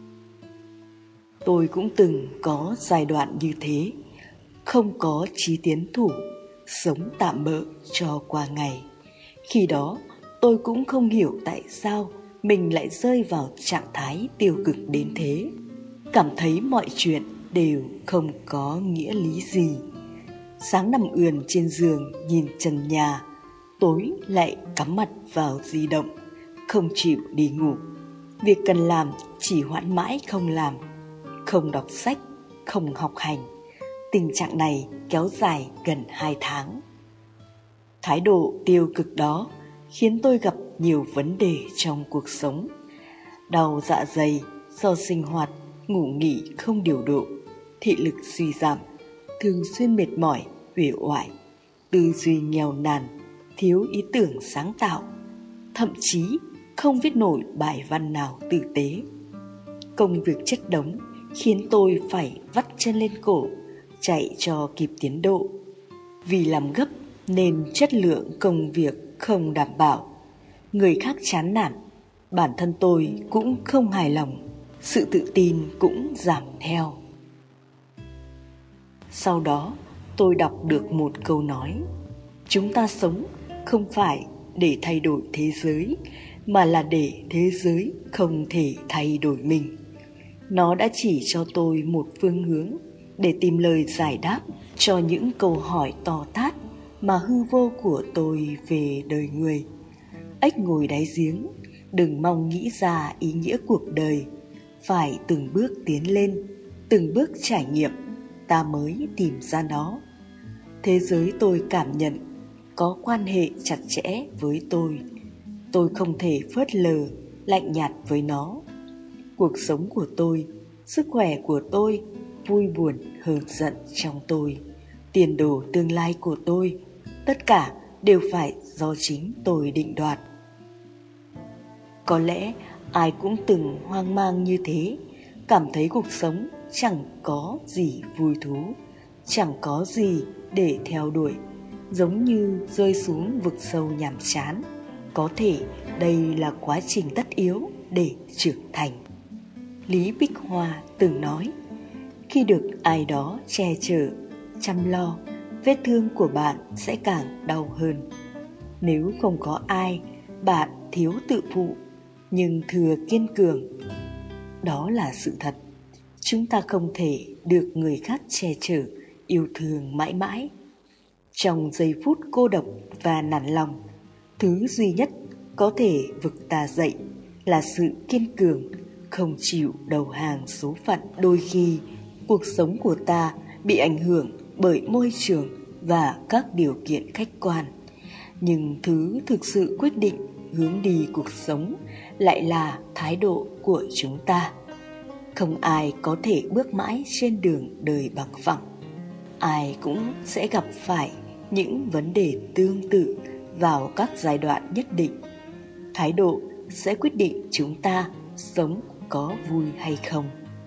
Tôi cũng từng có giai đoạn như thế, không có chí tiến thủ, sống tạm bợ cho qua ngày. Khi đó tôi cũng không hiểu tại sao mình lại rơi vào trạng thái tiêu cực đến thế, cảm thấy mọi chuyện đều không có nghĩa lý gì. Sáng nằm ườn trên giường nhìn trần nhà, tối lại cắm mặt vào di động, không chịu đi ngủ. Việc cần làm chỉ hoãn mãi không làm, không đọc sách, không học hành. Tình trạng này kéo dài gần hai tháng. Thái độ tiêu cực đó khiến tôi gặp nhiều vấn đề trong cuộc sống. Đau dạ dày do sinh hoạt, ngủ nghỉ không điều độ, thị lực suy giảm, thường xuyên mệt mỏi, uể oải, tư duy nghèo nàn, thiếu ý tưởng sáng tạo, thậm chí không viết nổi bài văn nào tử tế. Công việc chất đống khiến tôi phải vắt chân lên cổ, chạy cho kịp tiến độ. Vì làm gấp nên chất lượng công việc không đảm bảo. Người khác chán nản, bản thân tôi cũng không hài lòng, sự tự tin cũng giảm theo. Sau đó tôi đọc được một câu nói: chúng ta sống không phải để thay đổi thế giới, mà là để thế giới không thể thay đổi mình. Nó đã chỉ cho tôi một phương hướng để tìm lời giải đáp cho những câu hỏi to tát mà hư vô của tôi về đời người. Ếch ngồi đáy giếng, đừng mong nghĩ ra ý nghĩa cuộc đời. Phải từng bước tiến lên, từng bước trải nghiệm, ta mới tìm ra nó. Thế giới tôi cảm nhận có quan hệ chặt chẽ với tôi. Tôi không thể phớt lờ, lạnh nhạt với nó. Cuộc sống của tôi, sức khỏe của tôi, vui buồn hờn giận trong tôi, tiền đồ tương lai của tôi, tất cả đều phải do chính tôi định đoạt. Có lẽ ai cũng từng hoang mang như thế, cảm thấy cuộc sống chẳng có gì vui thú, chẳng có gì để theo đuổi, giống như rơi xuống vực sâu nhàm chán. Có thể đây là quá trình tất yếu để trưởng thành. Lý Bích Hoa từng nói, khi được ai đó che chở, chăm lo, vết thương của bạn sẽ càng đau hơn. Nếu không có ai, bạn thiếu tự phụ, nhưng thừa kiên cường. Đó là sự thật. Chúng ta không thể được người khác che chở, yêu thương mãi mãi. Trong giây phút cô độc và nản lòng, thứ duy nhất có thể vực ta dậy là sự kiên cường, không chịu đầu hàng số phận. Đôi khi, cuộc sống của ta bị ảnh hưởng bởi môi trường và các điều kiện khách quan. Nhưng thứ thực sự quyết định hướng đi cuộc sống lại là thái độ của chúng ta. Không ai có thể bước mãi trên đường đời bằng phẳng. Ai cũng sẽ gặp phải những vấn đề tương tự vào các giai đoạn nhất định. Thái độ sẽ quyết định chúng ta sống có vui hay không.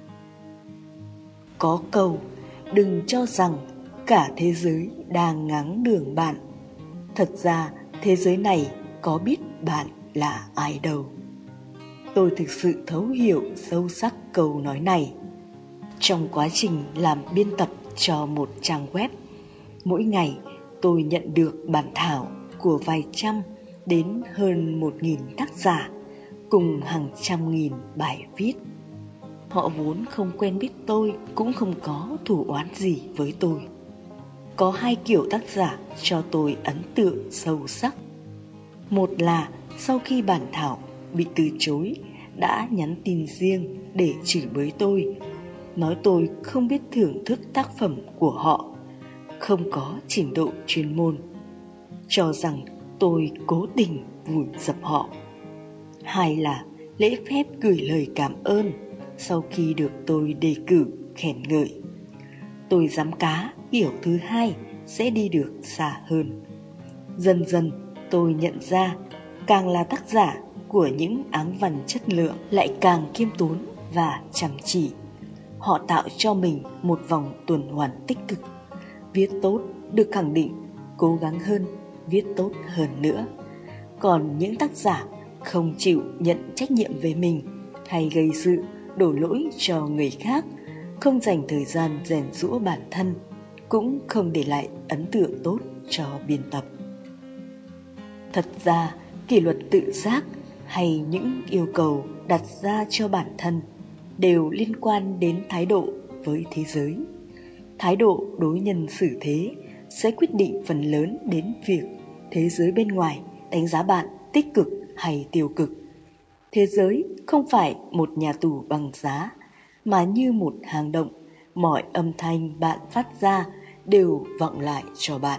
Có câu, đừng cho rằng cả thế giới đang ngáng đường bạn. Thật ra thế giới này có biết bạn là ai đâu. Tôi thực sự thấu hiểu sâu sắc câu nói này. Trong quá trình làm biên tập cho một trang web, mỗi ngày tôi nhận được bản thảo của vài trăm đến hơn một nghìn tác giả cùng hàng trăm nghìn bài viết. Họ vốn không quen biết tôi, cũng không có thù oán gì với tôi. Có hai kiểu tác giả cho tôi ấn tượng sâu sắc. Một là sau khi bản thảo bị từ chối đã nhắn tin riêng để chửi bới tôi, nói tôi không biết thưởng thức tác phẩm của họ, không có trình độ chuyên môn, cho rằng tôi cố tình vùi dập họ. Hai là lễ phép gửi lời cảm ơn sau khi được tôi đề cử khen ngợi. Tôi dám cá kiểu thứ hai sẽ đi được xa hơn. Dần dần tôi nhận ra, càng là tác giả của những áng văn chất lượng lại càng khiêm tốn và chăm chỉ. Họ tạo cho mình một vòng tuần hoàn tích cực. Viết tốt được khẳng định, cố gắng hơn, viết tốt hơn nữa. Còn những tác giả không chịu nhận trách nhiệm về mình hay gây sự đổ lỗi cho người khác, không dành thời gian rèn giũa bản thân, cũng không để lại ấn tượng tốt cho biên tập. Thật ra, kỷ luật tự giác hay những yêu cầu đặt ra cho bản thân đều liên quan đến thái độ với thế giới. Thái độ đối nhân xử thế sẽ quyết định phần lớn đến việc thế giới bên ngoài đánh giá bạn tích cực hay tiêu cực. Thế giới không phải một nhà tù bằng giá, mà như một hang động, mọi âm thanh bạn phát ra đều vọng lại cho bạn.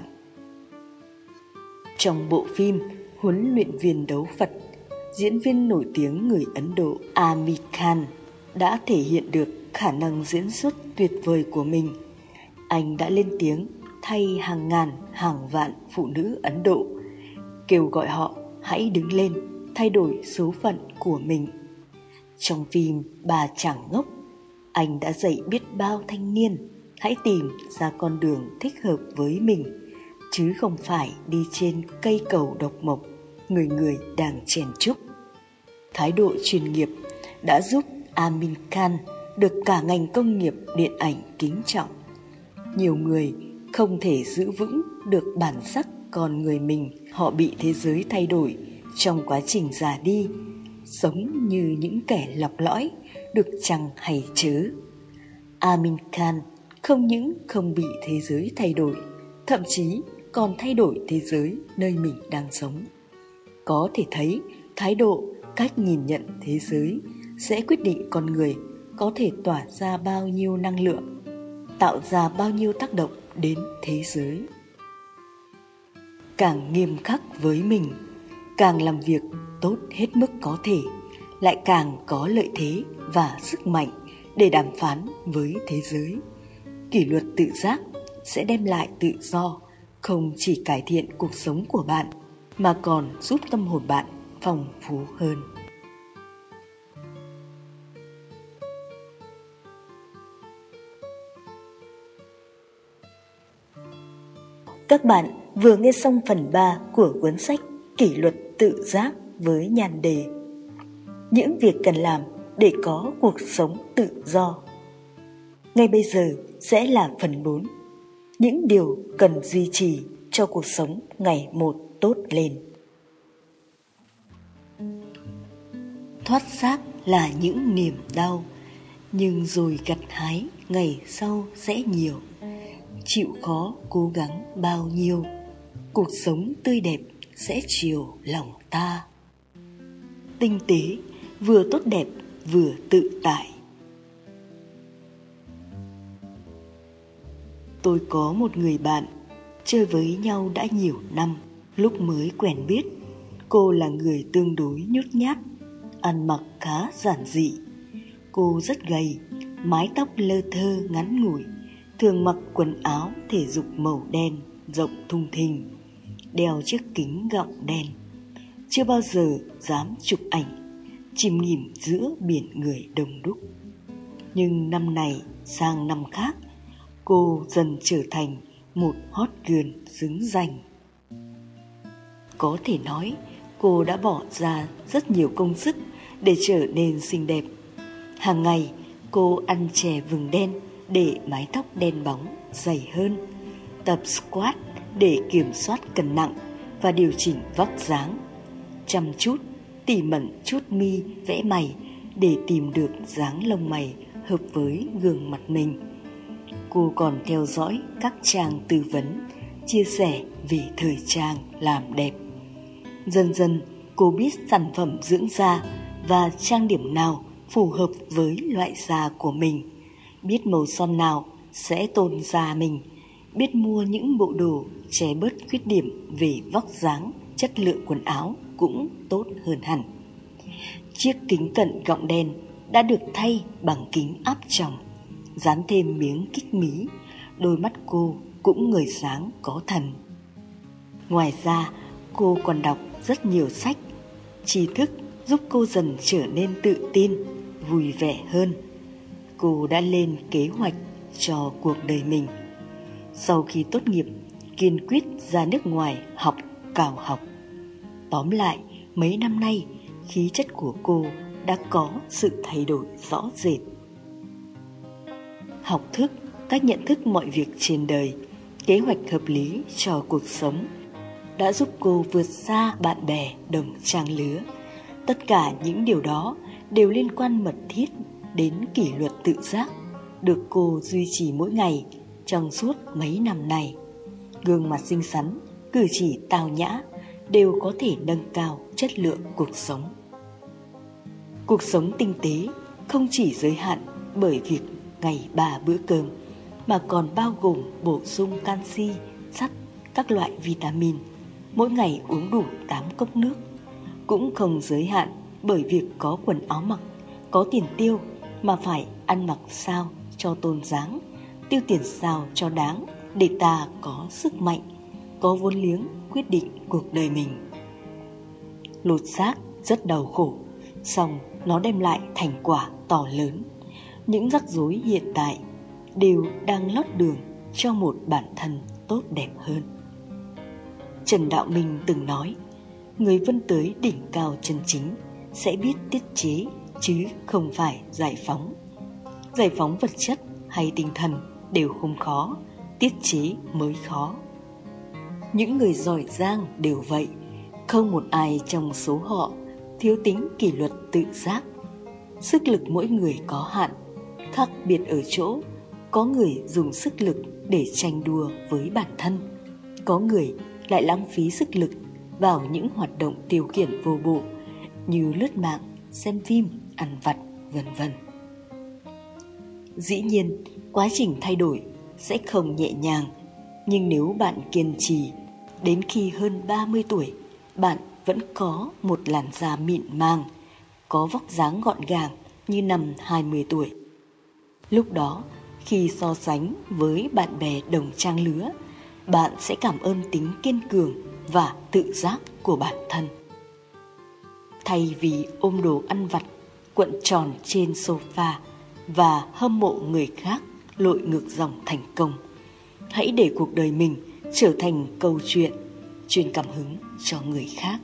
Trong bộ phim Huấn luyện viên đấu Phật, diễn viên nổi tiếng người Ấn Độ Amir Khan đã thể hiện được khả năng diễn xuất tuyệt vời của mình. Anh đã lên tiếng thay hàng ngàn, hàng vạn phụ nữ Ấn Độ, kêu gọi họ hãy đứng lên, thay đổi số phận của mình. Trong phim Bà Chàng Ngốc, anh đã dạy biết bao thanh niên hãy tìm ra con đường thích hợp với mình, chứ không phải đi trên cây cầu độc mộc người người đang chen chúc. Thái độ chuyên nghiệp đã giúp Amir Khan được cả ngành công nghiệp điện ảnh kính trọng. Nhiều người không thể giữ vững được bản sắc con người mình, họ bị thế giới thay đổi trong quá trình già đi, sống như những kẻ lọc lõi, được chăng hay chớ. Amir Khan không những không bị thế giới thay đổi, thậm chí còn thay đổi thế giới nơi mình đang sống. Có thể thấy thái độ, cách nhìn nhận thế giới sẽ quyết định con người có thể tỏa ra bao nhiêu năng lượng, tạo ra bao nhiêu tác động đến thế giới. Càng nghiêm khắc với mình, càng làm việc tốt hết mức có thể, lại càng có lợi thế và sức mạnh để đàm phán với thế giới. Kỷ luật tự giác sẽ đem lại tự do, không chỉ cải thiện cuộc sống của bạn, mà còn giúp tâm hồn bạn phong phú hơn. Các bạn vừa nghe xong phần ba của cuốn sách Kỷ luật tự giác với nhan đề Những việc cần làm để có cuộc sống tự do. Ngay bây giờ sẽ là phần bốn, những điều cần duy trì cho cuộc sống ngày một tốt lên. Thoát xác là những niềm đau, nhưng rồi gặt hái ngày sau sẽ nhiều. Chịu khó cố gắng bao nhiêu, cuộc sống tươi đẹp sẽ chiều lòng ta. Tinh tế, vừa tốt đẹp vừa tự tại. Tôi có một người bạn, chơi với nhau đã nhiều năm. Lúc mới quen biết, cô là người tương đối nhút nhát, ăn mặc khá giản dị. Cô rất gầy, mái tóc lơ thơ ngắn ngủi, thường mặc quần áo thể dục màu đen rộng thùng thình, đeo chiếc kính gọng đen. Chưa bao giờ dám chụp ảnh, chìm nghỉm giữa biển người đông đúc. Nhưng năm này sang năm khác, cô dần trở thành một hot girl xứng danh. Có thể nói cô đã bỏ ra rất nhiều công sức để trở nên xinh đẹp. Hàng ngày cô ăn chè vừng đen để mái tóc đen bóng dày hơn, tập squat để kiểm soát cân nặng và điều chỉnh vóc dáng, chăm chút tỉ mẩn chuốt mi vẽ mày để tìm được dáng lông mày hợp với gương mặt mình. Cô còn theo dõi các trang tư vấn, chia sẻ về thời trang làm đẹp. Dần dần cô biết sản phẩm dưỡng da và trang điểm nào phù hợp với loại da của mình, biết màu son nào sẽ tôn da mình, biết mua những bộ đồ che bớt khuyết điểm về vóc dáng, chất lượng quần áo cũng tốt hơn hẳn. Chiếc kính cận gọng đen đã được thay bằng kính áp tròng. dán thêm miếng kích mí, đôi mắt cô cũng ngời sáng có thần. Ngoài ra, cô còn đọc rất nhiều sách. Tri thức giúp cô dần trở nên tự tin, vui vẻ hơn. Cô đã lên kế hoạch cho cuộc đời mình. Sau khi tốt nghiệp, kiên quyết ra nước ngoài học cao học. Tóm lại, mấy năm nay, khí chất của cô đã có sự thay đổi rõ rệt. Học thức, cách nhận thức mọi việc trên đời, kế hoạch hợp lý cho cuộc sống đã giúp cô vượt xa bạn bè đồng trang lứa. Tất cả những điều đó đều liên quan mật thiết đến kỷ luật tự giác, được cô duy trì mỗi ngày trong suốt mấy năm này. Gương mặt xinh xắn, cử chỉ tao nhã đều có thể nâng cao chất lượng cuộc sống. Cuộc sống tinh tế không chỉ giới hạn bởi việc ngày ba bữa cơm, mà còn bao gồm bổ sung canxi, sắt, các loại vitamin, mỗi ngày uống đủ tám cốc nước. Cũng không giới hạn bởi việc có quần áo mặc, có tiền tiêu, mà phải ăn mặc sao cho tôn dáng, tiêu tiền sao cho đáng, để ta có sức mạnh, có vốn liếng quyết định cuộc đời mình. Lột xác rất đau khổ, song nó đem lại thành quả to lớn. Những rắc rối hiện tại đều đang lót đường cho một bản thân tốt đẹp hơn. Trần Đạo Minh từng nói, người vươn tới đỉnh cao chân chính sẽ biết tiết chế chứ không phải giải phóng. Giải phóng vật chất hay tinh thần đều không khó, tiết chế mới khó. Những người giỏi giang đều vậy, không một ai trong số họ thiếu tính kỷ luật tự giác. Sức lực mỗi người có hạn, khác biệt ở chỗ có người dùng sức lực để tranh đua với bản thân, có người lại lãng phí sức lực vào những hoạt động tiêu khiển vô bổ như lướt mạng, xem phim, ăn vặt, vân vân. Dĩ nhiên, quá trình thay đổi sẽ không nhẹ nhàng, nhưng nếu bạn kiên trì, đến khi hơn ba mươi tuổi, bạn vẫn có một làn da mịn màng, có vóc dáng gọn gàng như năm hai mươi tuổi. Lúc đó, khi so sánh với bạn bè đồng trang lứa, bạn sẽ cảm ơn tính kiên cường và tự giác của bản thân. Thay vì ôm đồ ăn vặt cuộn tròn trên sofa và hâm mộ người khác lội ngược dòng thành công, hãy để cuộc đời mình trở thành câu chuyện truyền cảm hứng cho người khác.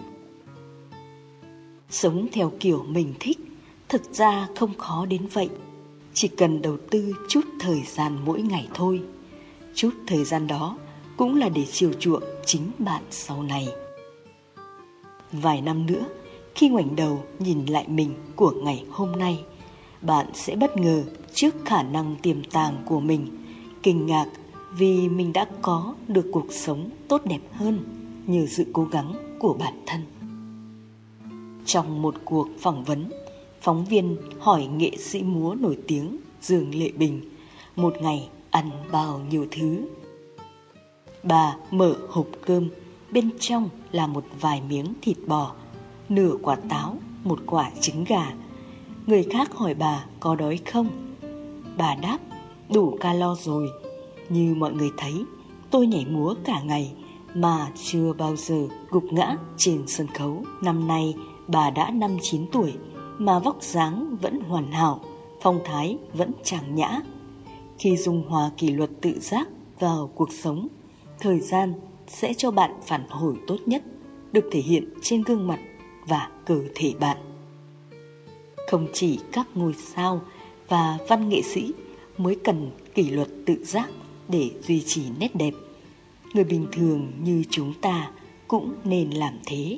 Sống theo kiểu mình thích thực ra không khó đến vậy, chỉ cần đầu tư chút thời gian mỗi ngày thôi. Chút thời gian đó cũng là để chiều chuộng chính bạn sau này. Vài năm nữa, khi ngoảnh đầu nhìn lại mình của ngày hôm nay, bạn sẽ bất ngờ trước khả năng tiềm tàng của mình, kinh ngạc vì mình đã có được cuộc sống tốt đẹp hơn nhờ sự cố gắng của bản thân. Trong một cuộc phỏng vấn, phóng viên hỏi nghệ sĩ múa nổi tiếng Dương Lệ Bình một ngày ăn bao nhiêu thứ. Bà mở hộp cơm, bên trong là một vài miếng thịt bò, nửa quả táo, một quả trứng gà. Người khác hỏi bà có đói không? Bà đáp, đủ calo rồi. Như mọi người thấy, tôi nhảy múa cả ngày mà chưa bao giờ gục ngã trên sân khấu. Năm nay bà đã năm chín tuổi mà vóc dáng vẫn hoàn hảo, phong thái vẫn trang nhã. Khi dung hòa kỷ luật tự giác vào cuộc sống, thời gian sẽ cho bạn phản hồi tốt nhất, được thể hiện trên gương mặt và cơ thể bạn. Không chỉ các ngôi sao và văn nghệ sĩ mới cần kỷ luật tự giác để duy trì nét đẹp, người bình thường như chúng ta cũng nên làm thế.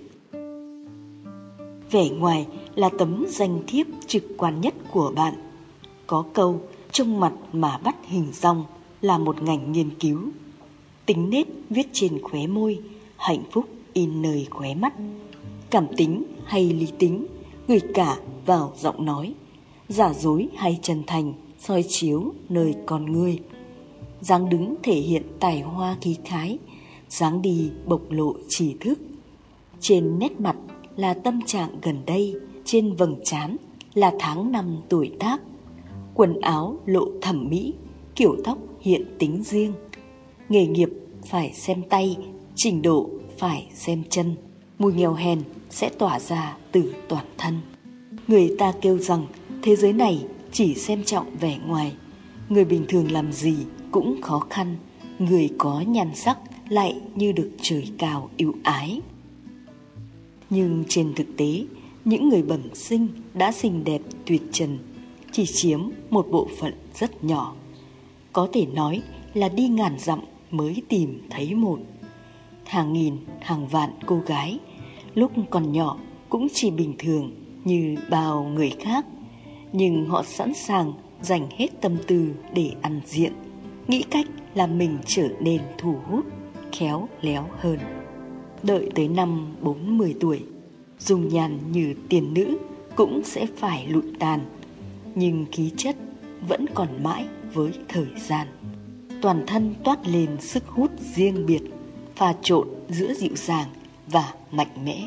Vẻ ngoài là tấm danh thiếp trực quan nhất của bạn. Có câu trông mặt mà bắt hình dong là một ngành nghiên cứu. Tính nết viết trên khóe môi, hạnh phúc in nơi khóe mắt. Cảm tính hay lý tính gửi cả vào giọng nói. Giả dối hay chân thành soi chiếu nơi con người. Dáng đứng thể hiện tài hoa khí khái, dáng đi bộc lộ trí thức. Trên nét mặt là tâm trạng gần đây, trên vầng trán là tháng năm tuổi tác. quần áo lộ thẩm mỹ, kiểu tóc hiện tính riêng. Nghề nghiệp phải xem tay, trình độ phải xem chân. Mùi nghèo hèn sẽ tỏa ra từ toàn thân. Người ta kêu rằng thế giới này chỉ xem trọng vẻ ngoài. Người bình thường làm gì cũng khó khăn, người có nhan sắc lại như được trời cao ưu ái. Nhưng trên thực tế, những người bẩm sinh đã xinh đẹp tuyệt trần chỉ chiếm một bộ phận rất nhỏ. Có thể nói là đi ngàn dặm mới tìm thấy một. Hàng nghìn, hàng vạn cô gái lúc còn nhỏ cũng chỉ bình thường như bao người khác, nhưng họ sẵn sàng dành hết tâm tư để ăn diện, nghĩ cách làm mình trở nên thu hút, khéo léo hơn. Đợi tới năm bốn mươi tuổi, dung nhan như tiền nữ cũng sẽ phải lụi tàn, nhưng khí chất vẫn còn mãi với thời gian. Toàn thân toát lên sức hút riêng biệt, pha trộn giữa dịu dàng và mạnh mẽ.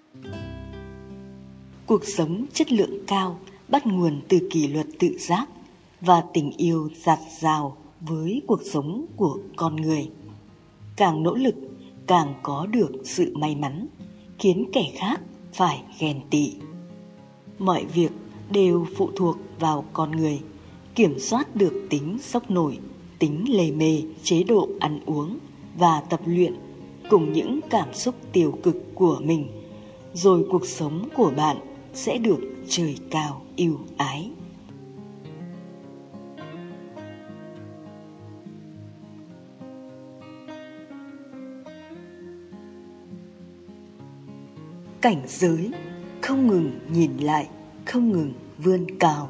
Cuộc sống chất lượng cao bắt nguồn từ kỷ luật tự giác và tình yêu dạt dào với cuộc sống của con người. Càng nỗ lực, càng có được sự may mắn, khiến kẻ khác phải ghen tị. Mọi việc đều phụ thuộc vào con người, kiểm soát được tính sốc nổi, tính lề mề, chế độ ăn uống và tập luyện cùng những cảm xúc tiêu cực của mình, rồi cuộc sống của bạn sẽ được trời cao ưu ái. Cảnh giới không ngừng nhìn lại, không ngừng vươn cao.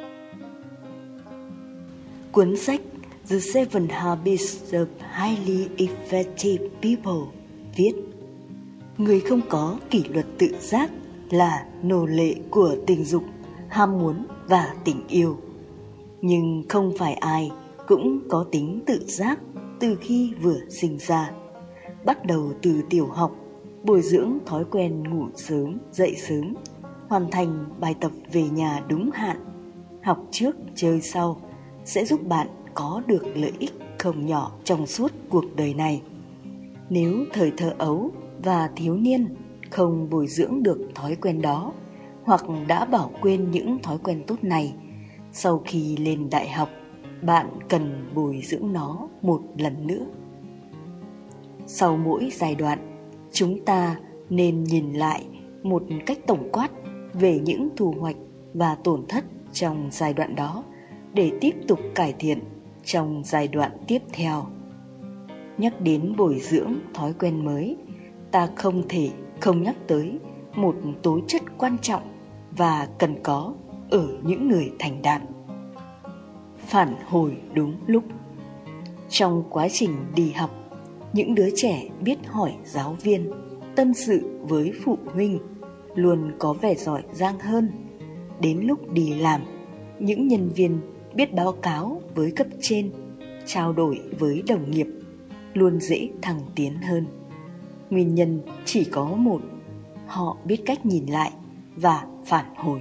Cuốn sách The Seven Habits of Highly Effective People viết: người không có kỷ luật tự giác là nô lệ của tình dục, ham muốn và tình yêu. Nhưng không phải ai cũng có tính tự giác từ khi vừa sinh ra. Bắt đầu từ tiểu học, bồi dưỡng thói quen ngủ sớm, dậy sớm, hoàn thành bài tập về nhà đúng hạn, học trước chơi sau sẽ giúp bạn có được lợi ích không nhỏ trong suốt cuộc đời này. Nếu thời thơ ấu và thiếu niên không bồi dưỡng được thói quen đó, hoặc đã bỏ quên những thói quen tốt này, sau khi lên đại học, bạn cần bồi dưỡng nó một lần nữa. Sau mỗi giai đoạn, chúng ta nên nhìn lại một cách tổng quát về những thu hoạch và tổn thất trong giai đoạn đó để tiếp tục cải thiện trong giai đoạn tiếp theo. Nhắc đến bồi dưỡng thói quen mới, ta không thể không nhắc tới một tố chất quan trọng và cần có ở những người thành đạt: phản hồi đúng lúc. Trong quá trình đi học, những đứa trẻ biết hỏi giáo viên, tâm sự với phụ huynh, luôn có vẻ giỏi giang hơn. Đến lúc đi làm, những nhân viên biết báo cáo với cấp trên, trao đổi với đồng nghiệp, luôn dễ thăng tiến hơn. Nguyên nhân chỉ có một: họ biết cách nhìn lại và phản hồi.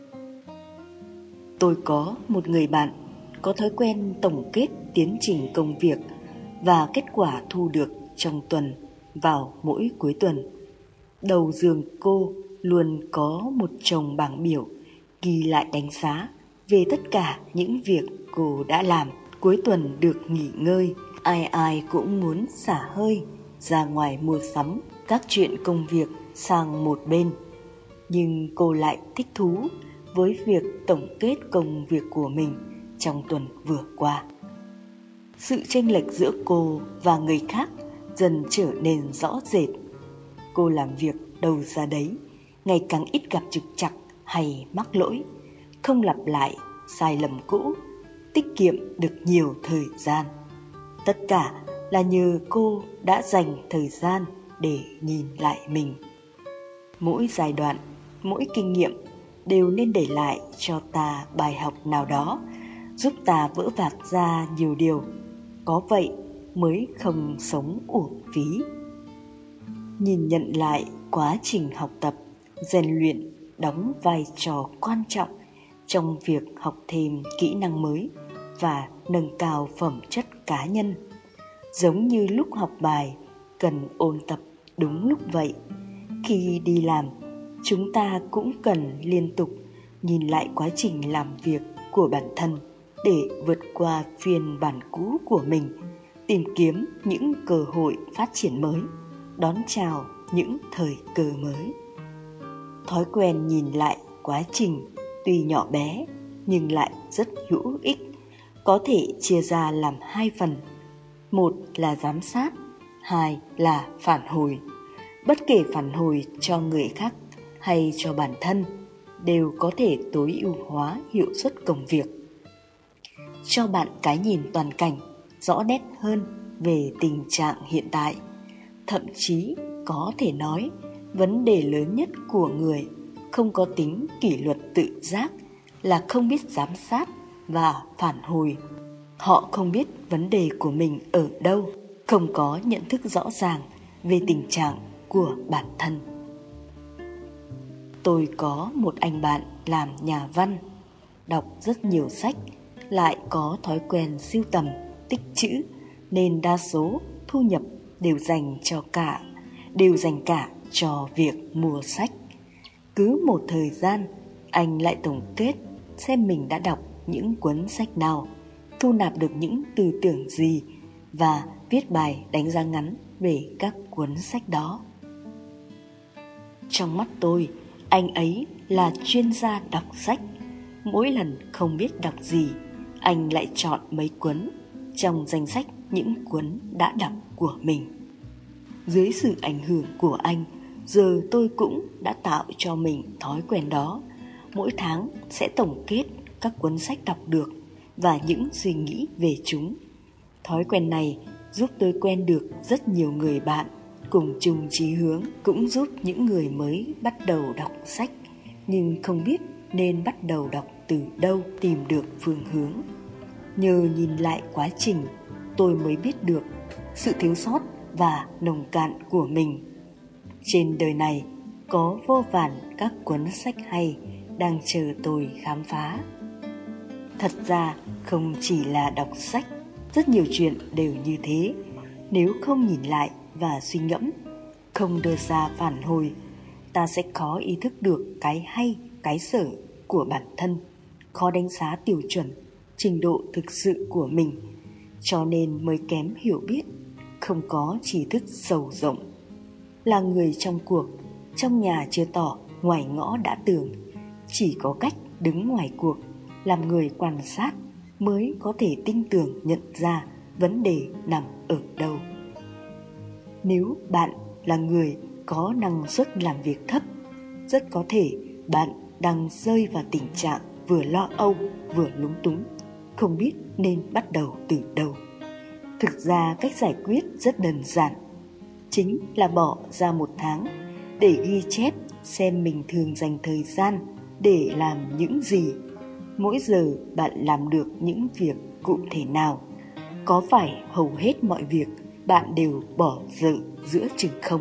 Tôi có một người bạn có thói quen tổng kết tiến trình công việc và kết quả thu được trong tuần vào mỗi cuối tuần. Đầu giường cô luôn có một chồng bảng biểu ghi lại đánh giá về tất cả những việc cô đã làm. Cuối tuần được nghỉ ngơi, ai ai cũng muốn xả hơi, ra ngoài mua sắm, các chuyện công việc sang một bên. Nhưng cô lại thích thú với việc tổng kết công việc của mình trong tuần vừa qua. Sự chênh lệch giữa cô và người khác dần trở nên rõ rệt. Cô làm việc đâu ra đấy, ngày càng ít gặp trục trặc hay mắc lỗi, không lặp lại sai lầm cũ, tiết kiệm được nhiều thời gian. Tất cả là nhờ cô đã dành thời gian để nhìn lại mình. Mỗi giai đoạn, mỗi kinh nghiệm đều nên để lại cho ta bài học nào đó, giúp ta vỡ vạc ra nhiều điều. Có vậy mới không sống uổng phí. Nhìn nhận lại quá trình học tập, rèn luyện đóng vai trò quan trọng trong việc học thêm kỹ năng mới và nâng cao phẩm chất cá nhân. Giống như lúc học bài cần ôn tập đúng lúc vậy, khi đi làm chúng ta cũng cần liên tục nhìn lại quá trình làm việc của bản thân để vượt qua phiên bản cũ của mình, tìm kiếm những cơ hội phát triển mới, đón chào những thời cơ mới. Thói quen nhìn lại quá trình tuy nhỏ bé nhưng lại rất hữu ích, có thể chia ra làm hai phần. Một là giám sát, hai là phản hồi. Bất kể phản hồi cho người khác hay cho bản thân đều có thể tối ưu hóa hiệu suất công việc, cho bạn cái nhìn toàn cảnh rõ nét hơn về tình trạng hiện tại. Thậm chí có thể nói vấn đề lớn nhất của người không có tính kỷ luật tự giác là không biết giám sát và phản hồi. Họ không biết vấn đề của mình ở đâu, không có nhận thức rõ ràng về tình trạng của bản thân. Tôi có một anh bạn làm nhà văn, đọc rất nhiều sách, lại có thói quen sưu tầm, tích trữ, nên đa số thu nhập đều dành cho cả, đều dành cả cho việc mua sách. Cứ một thời gian, anh lại tổng kết xem mình đã đọc những cuốn sách nào, thu nạp được những tư tưởng gì và viết bài đánh giá ngắn về các cuốn sách đó. Trong mắt tôi, anh ấy là chuyên gia đọc sách. Mỗi lần không biết đọc gì, anh lại chọn mấy cuốn trong danh sách những cuốn đã đọc của mình. Dưới sự ảnh hưởng của anh, giờ tôi cũng đã tạo cho mình thói quen đó. Mỗi tháng sẽ tổng kết các cuốn sách đọc được và những suy nghĩ về chúng. Thói quen này giúp tôi quen được rất nhiều người bạn cùng chung chí hướng, cũng giúp những người mới bắt đầu đọc sách nhưng không biết nên bắt đầu đọc từ đâu tìm được phương hướng. Nhờ nhìn lại quá trình, tôi mới biết được sự thiếu sót và nông cạn của mình. Trên đời này có vô vàn các cuốn sách hay đang chờ tôi khám phá. Thật ra không chỉ là đọc sách, rất nhiều chuyện đều như thế. Nếu không nhìn lại và suy ngẫm, không đưa ra phản hồi, ta sẽ khó ý thức được cái hay, cái dở của bản thân, khó đánh giá tiêu chuẩn, trình độ thực sự của mình, cho nên mới kém hiểu biết, không có trí thức sâu rộng. Là người trong cuộc, trong nhà chưa tỏ, ngoài ngõ đã tường. Chỉ có cách đứng ngoài cuộc, làm người quan sát mới có thể tinh tường nhận ra vấn đề nằm ở đâu. Nếu bạn là người có năng suất làm việc thấp, rất có thể bạn đang rơi vào tình trạng vừa lo âu vừa lúng túng, không biết nên bắt đầu từ đâu. Thực ra cách giải quyết rất đơn giản, chính là bỏ ra một tháng để ghi chép xem mình thường dành thời gian để làm những gì. Mỗi giờ bạn làm được những việc cụ thể nào? Có phải hầu hết mọi việc bạn đều bỏ dở giữa chừng không?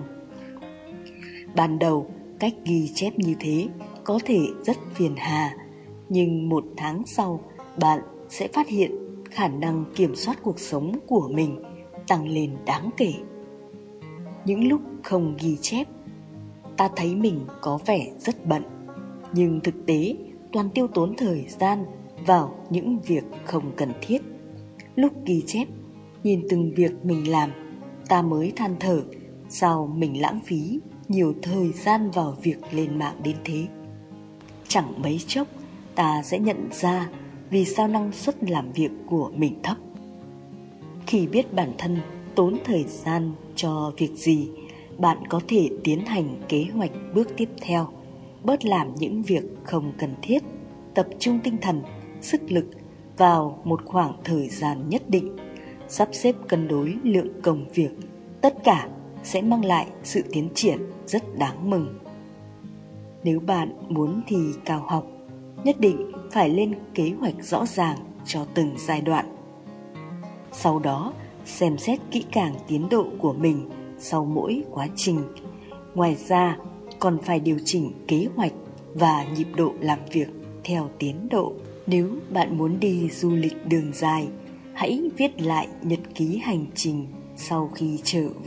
Ban đầu, cách ghi chép như thế có thể rất phiền hà, nhưng một tháng sau, bạn sẽ phát hiện khả năng kiểm soát cuộc sống của mình tăng lên đáng kể. Những lúc không ghi chép, ta thấy mình có vẻ rất bận, nhưng thực tế toàn tiêu tốn thời gian vào những việc không cần thiết. Lúc ghi chép, nhìn từng việc mình làm, ta mới than thở sao mình lãng phí nhiều thời gian vào việc lên mạng đến thế. Chẳng mấy chốc ta sẽ nhận ra vì sao năng suất làm việc của mình thấp. Khi biết bản thân tốn thời gian cho việc gì, bạn có thể tiến hành kế hoạch bước tiếp theo, bớt làm những việc không cần thiết, tập trung tinh thần, sức lực vào một khoảng thời gian nhất định, sắp xếp cân đối lượng công việc. Tất cả sẽ mang lại sự tiến triển rất đáng mừng. Nếu bạn muốn thi cao học, nhất định phải lên kế hoạch rõ ràng cho từng giai đoạn. Sau đó, xem xét kỹ càng tiến độ của mình sau mỗi quá trình. Ngoài ra, còn phải điều chỉnh kế hoạch và nhịp độ làm việc theo tiến độ. Nếu bạn muốn đi du lịch đường dài, hãy viết lại nhật ký hành trình sau khi trở về.